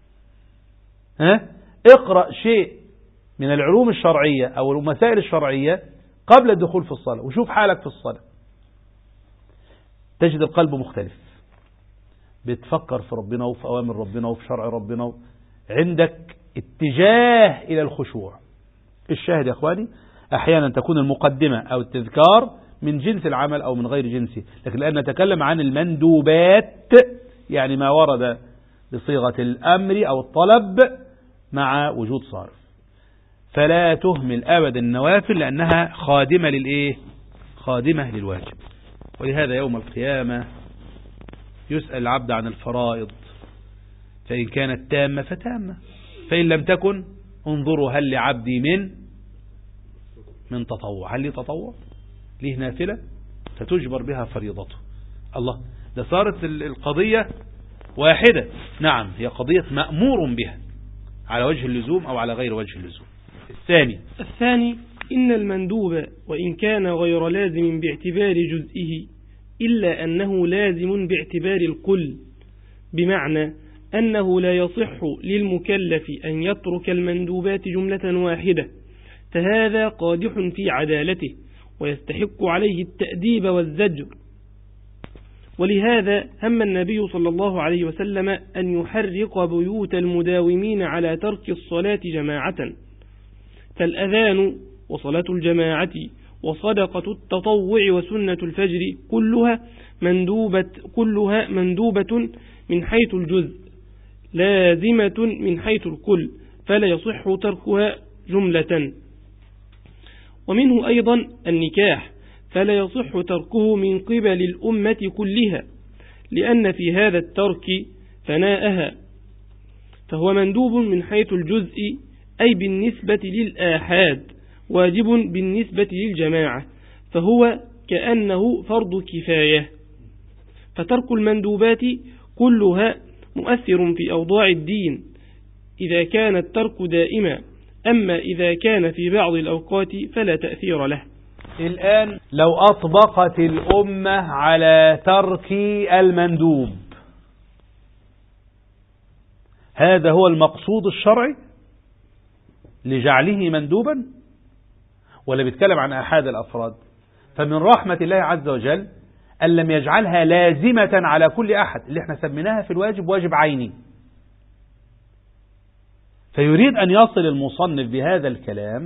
اقرأ شيء من العلوم الشرعية او المسائل الشرعية قبل الدخول في الصلاة وشوف حالك في الصلاة، تجد القلب مختلف، بتفكر في ربنا وفي أوامر ربنا وفي شرع ربنا، عندك اتجاه إلى الخشوع. الشاهد يا أخواني أحيانا تكون المقدمة أو التذكار من جنس العمل أو من غير جنسه، لكن الآن نتكلم عن المندوبات، يعني ما ورد بصيغة الأمر أو الطلب مع وجود صارف. فلا تهمل أبدا النوافل لأنها خادمة للإيه؟ خادمة للواجب. ولهذا يوم القيامة يسأل العبد عن الفرائض، فإن كانت تامة فتامة، فإن لم تكن انظروا هل لعبدي من تطوع، هل لي تطوع ليه نافلة فتجبر بها فريضته. الله، ده صارت القضية واحدة. نعم، هي قضية مأمور بها على وجه اللزوم أو على غير وجه اللزوم. الثاني إن المندوب وإن كان غير لازم باعتبار جزئه إلا أنه لازم باعتبار الكل، بمعنى أنه لا يصح للمكلف أن يترك المندوبات جملة واحدة، فهذا قادح في عدالته ويستحق عليه التأديب والزجر. ولهذا هم النبي صلى الله عليه وسلم أن يحرق بيوت المداومين على ترك الصلاة جماعة، فالأذان وصلاة الجماعة وصدقة التطوع وسنة الفجر كلها مندوبة من حيث الجزء، لازمة من حيث الكل، فلا يصح تركها جملة. ومنه أيضا النكاح، فلا يصح تركه من قبل الأمة كلها، لأن في هذا الترك فناءها، فهو مندوب من حيث الجزء أي بالنسبة للآحاد، واجب بالنسبة للجماعة، فهو كأنه فرض كفاية. فترك المندوبات كلها مؤثر في أوضاع الدين إذا كان الترك دائما، أما إذا كان في بعض الأوقات فلا تأثير له. الآن لو أطبقت الأمة على ترك المندوب، هذا هو المقصود الشرعي لجعله مندوبا، ولا بيتكلم عن أحد الأفراد؟ فمن رحمة الله عز وجل أن لم يجعلها لازمة على كل أحد، اللي احنا سميناها في الواجب واجب عيني. فيريد أن يصل المصنف بهذا الكلام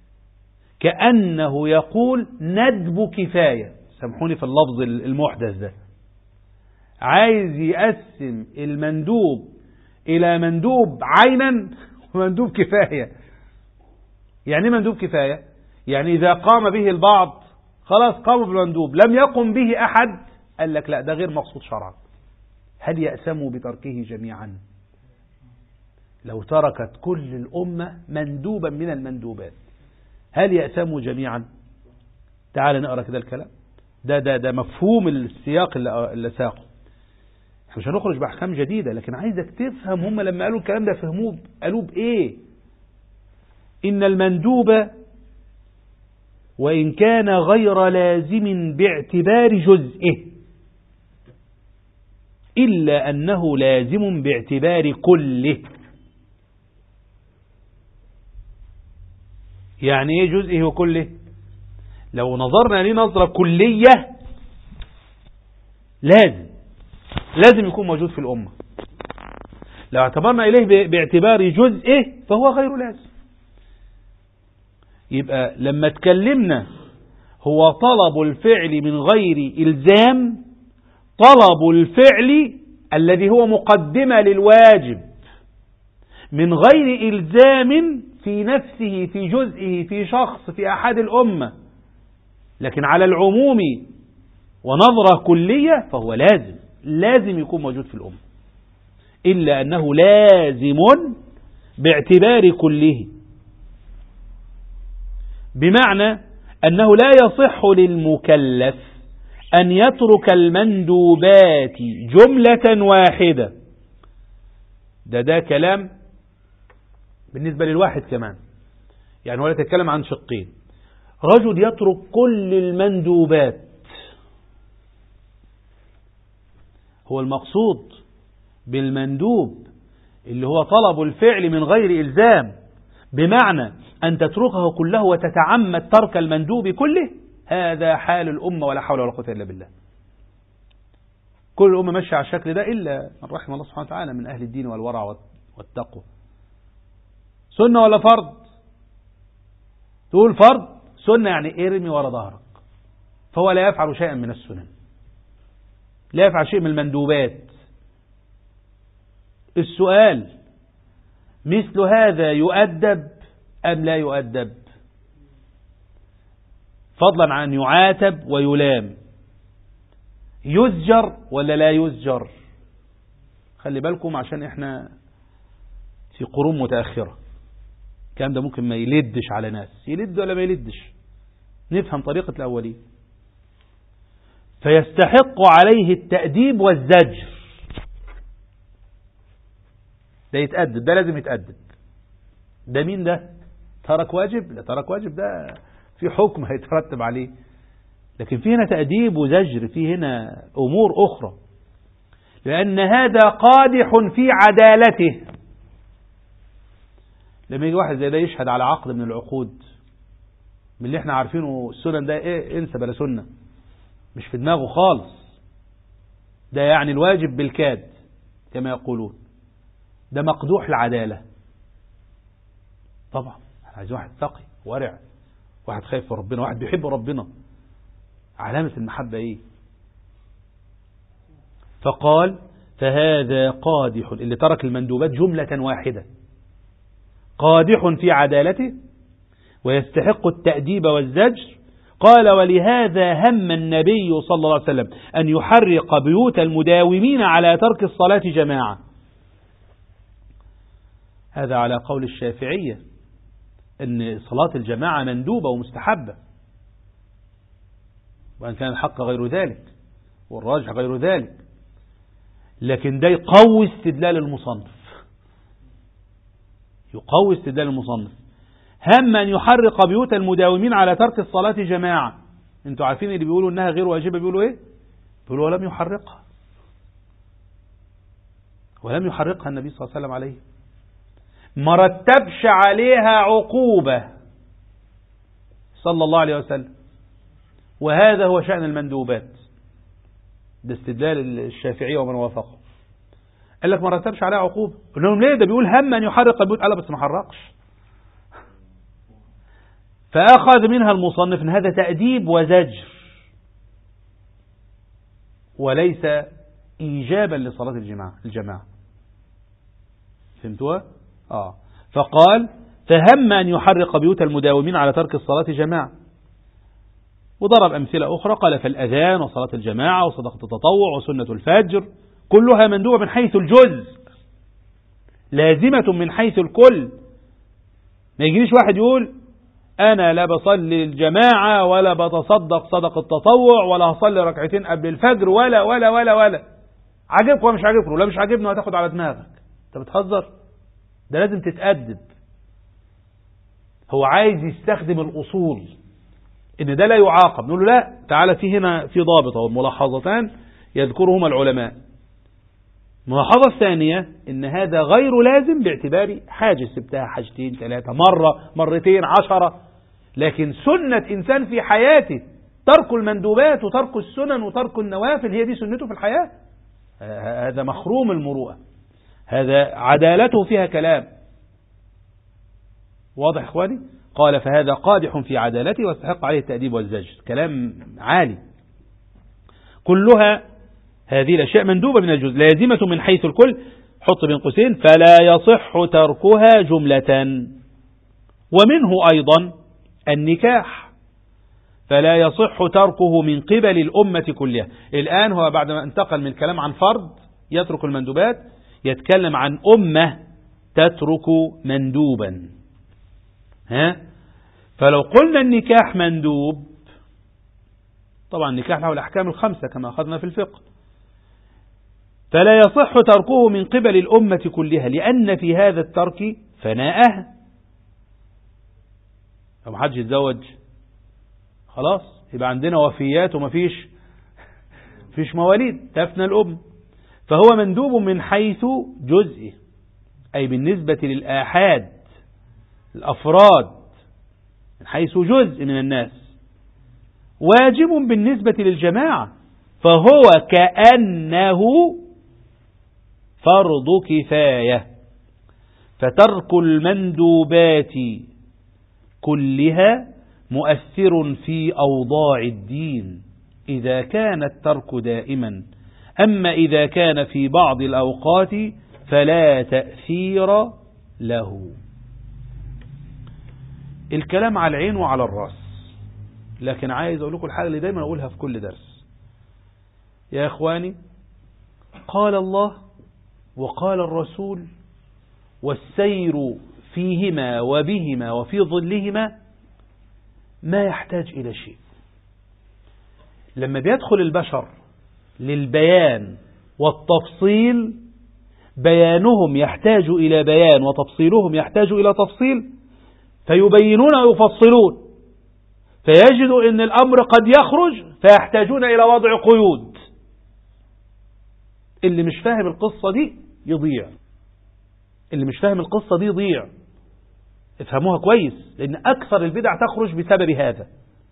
كأنه يقول ندب كفاية، سامحوني في اللفظ المحدث ده، عايز يقسم المندوب إلى مندوب عينا ومندوب كفاية. يعني مندوب كفاية يعني إذا قام به البعض خلاص قاموا بالمندوب، لم يقم به أحد قال لك لا، ده غير مقصود شرعا. هل يأسموا بتركه جميعا؟ لو تركت كل الأمة مندوبا من المندوبات هل يأسموا جميعا؟ تعال نقرأ كده الكلام ده مفهوم السياق اللي ساقه. احنا مش هنخرج بأحكام جديدة، لكن عايزك تفهم هم لما قالوا الكلام ده فهموه قالوا بإيه. إن المندوب وإن كان غير لازم باعتبار جزئه إلا أنه لازم باعتبار كله. يعني إيه جزئه وكله؟ لو نظرنا ليه نظرة كلية لازم يكون موجود في الأمة. لو اعتبرنا إليه باعتبار جزئه فهو غير لازم. يبقى لما تكلمنا هو طلب الفعل من غير إلزام، طلب الفعل الذي هو مقدمة للواجب من غير إلزام في نفسه في جزئه في شخص في أحد الأمة، لكن على العموم ونظرة كلية، فهو لازم يكون موجود في الأمة، إلا أنه لازم باعتبار كله، بمعنى أنه لا يصح للمكلف أن يترك المندوبات جملة واحدة. ده كلام بالنسبة للواحد كمان، يعني ولا تتكلم عن شقين. رجل يترك كل المندوبات، هو المقصود بالمندوب اللي هو طلب الفعل من غير إلزام، بمعنى أن تتركه كله وتتعمد ترك المندوب كله، هذا حال الأمة ولا حول ولا قوة إلا بالله. كل الأمة ماشية على الشكل ده إلا من رحم الله سبحانه وتعالى من أهل الدين والورع والتقوى. سنة ولا فرض؟ تقول فرض، سنة يعني ارمي ورا ظهرك، فهو لا يفعل شيئا من السنن، لا يفعل شيء من المندوبات. السؤال مثل هذا يؤدب أم لا يؤدب؟ فضلا عن يعاتب ويلام، يزجر ولا لا يزجر؟ خلي بالكم عشان احنا في قرون متأخرة، الكلام ده ممكن ما يلدش على ناس، يلد ولا ما يلدش، نفهم طريقة الأولين. فيستحق عليه التأديب والزجر، ده يتأدب، ده لازم يتأدب. ده مين ده؟ ترك واجب؟ لا، ترك واجب ده في حكم هيترتب عليه، لكن في هنا تأديب وزجر، في هنا أمور أخرى، لأن هذا قادح في عدالته. لما يجي واحد زي ده يشهد على عقد من العقود من اللي احنا عارفينه السنن ده، ايه، انسى بلا سنة، مش في دماغه خالص، ده يعني الواجب بالكاد كما يقولون، ده مقدوح العدالة. طبعا عايز واحد تقي ورع، واحد خايف ربنا، واحد بيحب ربنا. علامة المحبة ايه؟ فقال فهذا قادح، اللي ترك المندوبات جملة واحدة، قادح في عدالته ويستحق التأديب والزجر. قال ولهذا هم النبي صلى الله عليه وسلم أن يحرق بيوت المداومين على ترك الصلاة جماعة. هذا على قول الشافعية أن صلاة الجماعة مندوبة ومستحبة، وأن كان الحق غير ذلك والراجح غير ذلك، لكن ده يقوي استدلال المصنف، يقوي استدلال المصنف. هم أن يحرق بيوت المداومين على ترك الصلاة جماعة. انتوا عارفين اللي بيقولوا انها غير واجبة بيقولوا ايه؟ بيقولوا ولم يحرقها، ولم يحرقها النبي صلى الله عليه وسلم عليه، ما رتبش عليها عقوبة صلى الله عليه وسلم، وهذا هو شأن المندوبات. ده استدلال الشافعية ومن وافقه، قال لك ما رتبش عليها عقوبة. قال لهم ليه؟ ده بيقول هم أن يحرق البيوت، قال بس ما حرقش. فأخذ منها المصنف أن هذا تأديب وزجر وليس إيجابا لصلاة الجماعة. فهمتوها؟ فقال فهم أن يحرق بيوت المداومين على ترك الصلاة جماعة، وضرب أمثلة أخرى، قال فالأذان وصلاة الجماعة وصدقة التطوع وسنة الفجر كلها مندوبة من حيث الجزء، لازمة من حيث الكل. ما يجيش واحد يقول أنا لا بصلي الجماعة ولا بتصدق صدقة التطوع ولا هصلي ركعتين قبل الفجر ولا ولا ولا ولا، عجبك ومش عجبك، لا مش عجبني وهتاخد على دماغك، أنت بتهزر. ده لازم تتأدب. هو عايز يستخدم الأصول إن ده لا يعاقب، نقول له لا، تعالى في هنا في ضابط أو ملاحظتان يذكرهما العلماء. الملاحظة الثانية إن هذا غير لازم باعتبار حاجة، سبتها حاجتين ثلاثة مرة مرتين 10، لكن سنة إنسان في حياته ترك المندوبات وترك السنن وترك النوافل، هي دي سنته في الحياة. هذا مخروم المروءة، هذا عدالته فيها كلام واضح إخواني. قال فهذا قادح في عدالته واستحق عليه التأديب والزجر، كلام عالي. كلها هذه الأشياء مندوبة من الجزء، لازمة من حيث الكل، حط بين قوسين فلا يصح تركها جملة. ومنه أيضا النكاح، فلا يصح تركه من قبل الأمة كلها. الآن هو بعد ما انتقل من الكلام عن فرد يترك المندوبات يتكلم عن أمة تترك مندوبا. فلو قلنا النكاح مندوب، طبعا النكاح له الأحكام الخمسة كما أخذنا في الفقه، فلا يصح تركه من قبل الأمة كلها، لأن في هذا الترك فناءها. لو ما حدش يتزوج خلاص يبقى عندنا وفيات وما فيش مواليد، تفنى الأم. فهو مندوب من حيث جزئه، أي بالنسبة للآحاد الأفراد من حيث جزء من الناس، واجب بالنسبة للجماعة، فهو كأنه فرض كفاية. فترك المندوبات كلها مؤثر في أوضاع الدين إذا كان الترك دائما، أما إذا كان في بعض الأوقات فلا تأثير له. الكلام على العين وعلى الرأس، لكن عايز أقول لكم الحاجة اللي دايما أقولها في كل درس يا إخواني، قال الله وقال الرسول والسير فيهما وبهما وفي ظلهما ما يحتاج إلى شيء. لما بيدخل البشر للبيان والتفصيل، بيانهم يحتاج إلى بيان وتفصيلهم يحتاج إلى تفصيل، فيبينون ويفصلون، فيجدوا أن الأمر قد يخرج فيحتاجون إلى وضع قيود. اللي مش فاهم القصة دي يضيع، اللي مش فاهم القصة دي يضيع. افهموها كويس، لأن أكثر البدع تخرج بسبب هذا.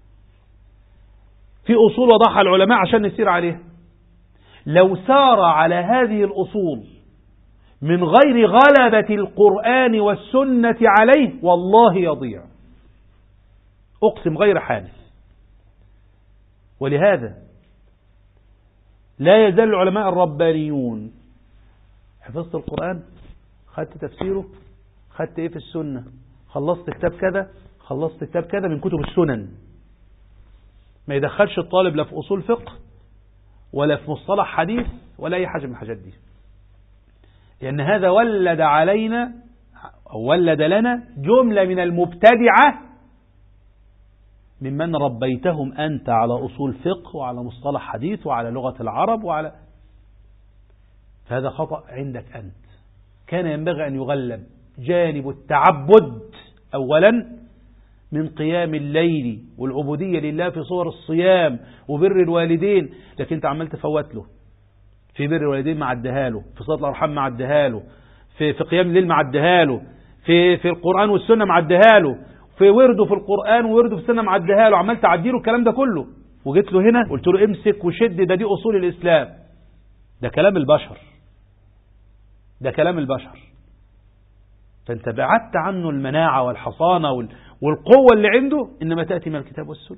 في أصول وضعها العلماء عشان نسير عليها، لو سار على هذه الأصول من غير غلبة القرآن والسنة عليه والله يضيع، أقسم غير حادث. ولهذا لا يزال العلماء الربانيون، حفظت القرآن، خدت تفسيره، خدت ايه في السنة، خلصت كتاب كذا، خلصت كتاب كذا من كتب السنن، ما يدخلش الطالب لا في أصول فقه ولا في مصطلح حديث ولا أي حاجة من الحاجات دي، لأن هذا ولد علينا أو ولد لنا جملة من المبتدعة ممن ربيتهم أنت على أصول فقه وعلى مصطلح حديث وعلى لغة العرب فهذا خطأ عندك أنت. كان ينبغي أن يغلب جانب التعبد أولا من قيام الليل والعبودية لله في صور الصيام وبر الوالدين، لكن أنت عمال تفوت له في بر الوالدين مع الدهاله، في صلاة الأرحام مع الدهاله، في قيام الليل مع الدهاله، في القرآن والسنة مع الدهاله، في ورده في القرآن وورده في السنة مع الدهاله، عمال تعديله الكلام ده كله. وجيت له هنا قلت له امسك وشد، دي أصول الإسلام، ده كلام البشر، ده كلام البشر. فانت بعدت عنه المناعة والحصانة والقوة اللي عنده، إنما تأتي من الكتاب والسنة.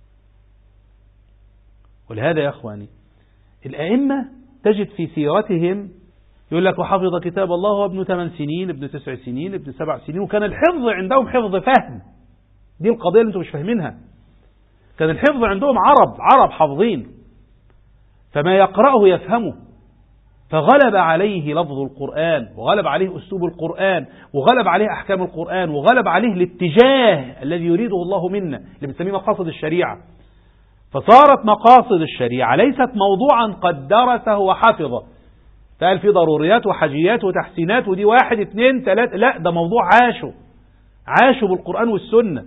ولهذا يا أخواني الأئمة تجد في سيرتهم يقول لك وحفظ كتاب الله وابن 8 سنين، ابن 9 سنين، ابن 7 سنين، وكان الحفظ عندهم حفظ فهم. دي القضية اللي انتم مش فاهمينها. كان الحفظ عندهم عرب حافظين، فما يقرأه يفهمه، فغلب عليه لفظ القرآن وغلب عليه أسلوب القرآن وغلب عليه أحكام القرآن وغلب عليه الاتجاه الذي يريده الله منا اللي بنسميه مقاصد الشريعة. فصارت مقاصد الشريعة ليست موضوعا قد درسه وحفظه، فقال في ضروريات وحاجيات وتحسينات ودي 1 2 3، لا، ده موضوع عاشوا بالقرآن والسنة.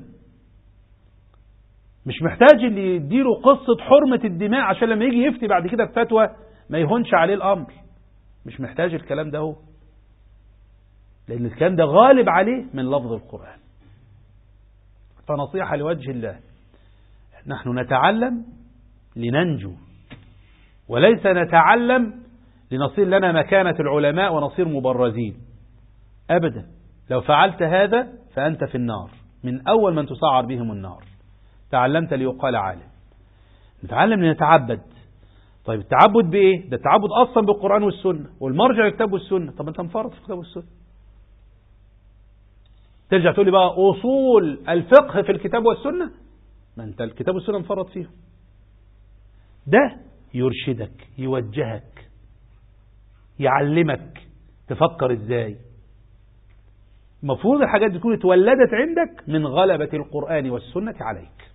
مش محتاج اللي يديله قصة حرمة الدماء عشان لما يجي يفتي بعد كده بفتوى ما يهونش عليه الأمر. مش محتاج الكلام ده هو، لأن الكلام ده غالب عليه من لفظ القرآن. فنصيحة لوجه الله، نحن نتعلم لننجو، وليس نتعلم لنصير لنا مكانة العلماء ونصير مبرزين أبدا. لو فعلت هذا فأنت في النار، من أول من تسعر بهم النار. تعلمت ليقال عالم. نتعلم لنتعبد، طيب التعبد بإيه؟ ده التعبد أصلا بالقرآن والسنة، والمرجع للكتاب والسنة. طب أنت مفرط في الكتاب والسنة، ترجع تقول لي بقى أصول الفقه في الكتاب والسنة؟ ما أنت الكتاب والسنة مفرط فيهم. ده يرشدك، يوجهك، يعلمك تفكر إزاي. المفروض الحاجات دي تكون اتولدت عندك من غلبة القرآن والسنة عليك.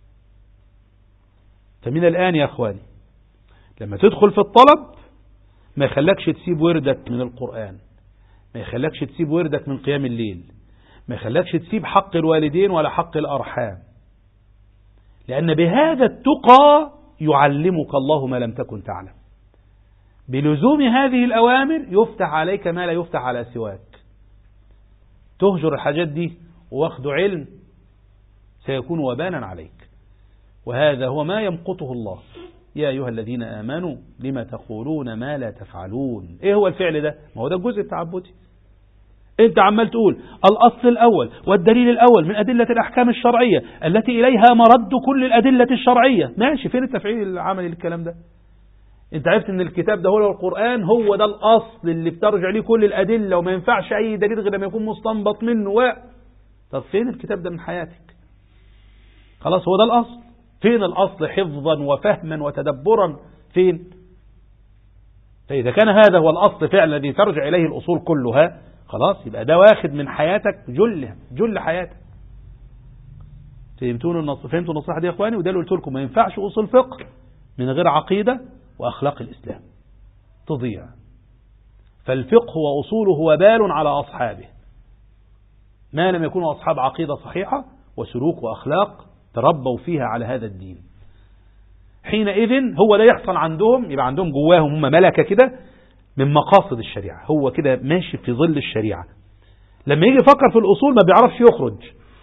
فمن الآن يا أخواني لما تدخل في الطلب ما يخلكش تسيب وردك من القرآن، ما يخلكش تسيب وردك من قيام الليل، ما يخلكش تسيب حق الوالدين ولا حق الأرحام، لأن بهذا التقى يعلمك الله ما لم تكن تعلم. بلزوم هذه الأوامر يفتح عليك ما لا يفتح على سواك. تهجر الحاجات دي واخد علم سيكون وبانا عليك، وهذا هو ما يمقته الله. يا أيها الذين آمنوا لما تقولون ما لا تفعلون. إيه هو الفعل ده؟ ما هو ده الجزء التعبدي. أنت عمال تقول الأصل الأول والدليل الأول من أدلة الأحكام الشرعية التي إليها مرد كل الأدلة الشرعية. ماشي، فين التفعيل العملي للكلام ده؟ أنت عرفت أن الكتاب ده هو القرآن، هو ده الأصل اللي بترجع ليه كل الأدلة، وما ينفعش أي دليل غير لما يكون مستنبط منه طب فين الكتاب ده من حياتك؟ خلاص هو ده الأصل. فين الأصل حفظا وفهما وتدبرا؟ فين؟ فإذا كان هذا هو الأصل فعلا الذي ترجع إليه الأصول كلها، خلاص يبقى ده واخد من حياتك جل حياتك. فهمتوا النصيحة دي يا أخواني؟ وده اللي قلت لكم، ما ينفعش أصول فقه من غير عقيدة وأخلاق الإسلام تضيع. فالفقه وأصوله وبال على أصحابه ما لم يكونوا أصحاب عقيدة صحيحة وسلوك وأخلاق تربوا فيها على هذا الدين. حينئذ هو ده يحصل عندهم، يبقى عندهم جواهم هم ملكة كده من مقاصد الشريعة، هو كده ماشي في ظل الشريعة. لما يجي يفكر في الأصول ما بيعرفش يخرج.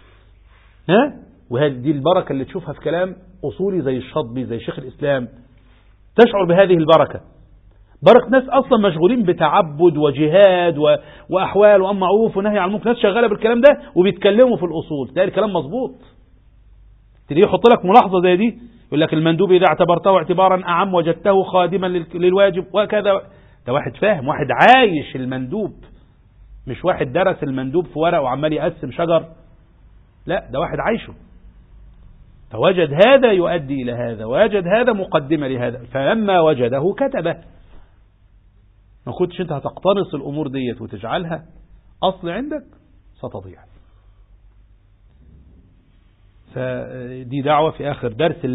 وهذه دي البركة اللي تشوفها في كلام أصولي زي الشاطبي زي شيخ الإسلام، تشعر بهذه البركة. بركة ناس أصلا مشغولين بتعبد وجهاد وأحوال وأمر معروف ونهي عن المنكر، ناس شغالة بالكلام ده وبيتكلموا في الأصول، ده الكلام مظبوط. تلاقيه يحط لك ملاحظة زي دي، يقول لك المندوب إذا اعتبرته اعتبارا أعم وجدته خادما للواجب وكذا. ده واحد فاهم، واحد عايش المندوب، مش واحد درس المندوب في ورق وعمال يقسم شجر، لا ده واحد عايشه. فوجد هذا يؤدي إلى هذا، ووجد هذا مقدمة لهذا، فلما وجده كتبه. ما كنتش انت هتقتنص الأمور ديت وتجعلها أصل عندك ستضيع. فدي دعوة في آخر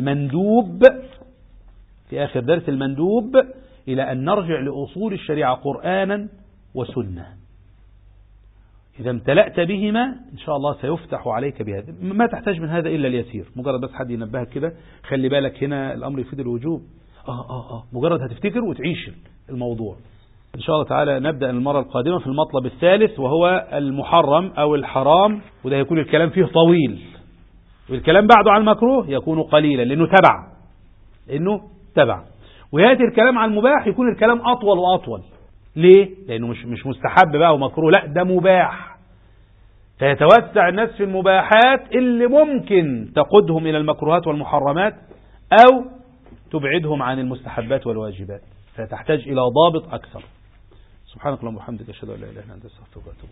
درس المندوب إلى أن نرجع لأصول الشريعة قرآنا وسنة. إذا امتلأت بهما إن شاء الله سيفتح عليك بهذا. ما تحتاج من هذا إلا اليسير، مجرد بس حد ينبهك كده، خلي بالك هنا الأمر يفيد الوجوب. مجرد هتفتكر وتعيش الموضوع. إن شاء الله تعالى نبدأ المرة القادمة في المطلب الثالث، وهو المحرم أو الحرام، وده يكون الكلام فيه طويل، والكلام بعده عن المكروه يكون قليلا لأنه تبع. ويأتي الكلام عن المباح يكون الكلام أطول وأطول. ليه؟ لأنه مش مستحب بقى ومكروه، لا ده مباح. فيتوسع الناس في المباحات اللي ممكن تقودهم إلى المكروهات والمحرمات أو تبعدهم عن المستحبات والواجبات، فتحتاج إلى ضابط أكثر. سبحانك اللهم وبحمدك أشهد أن لا إله إلا أنت أستغفرك وأتوب إليك.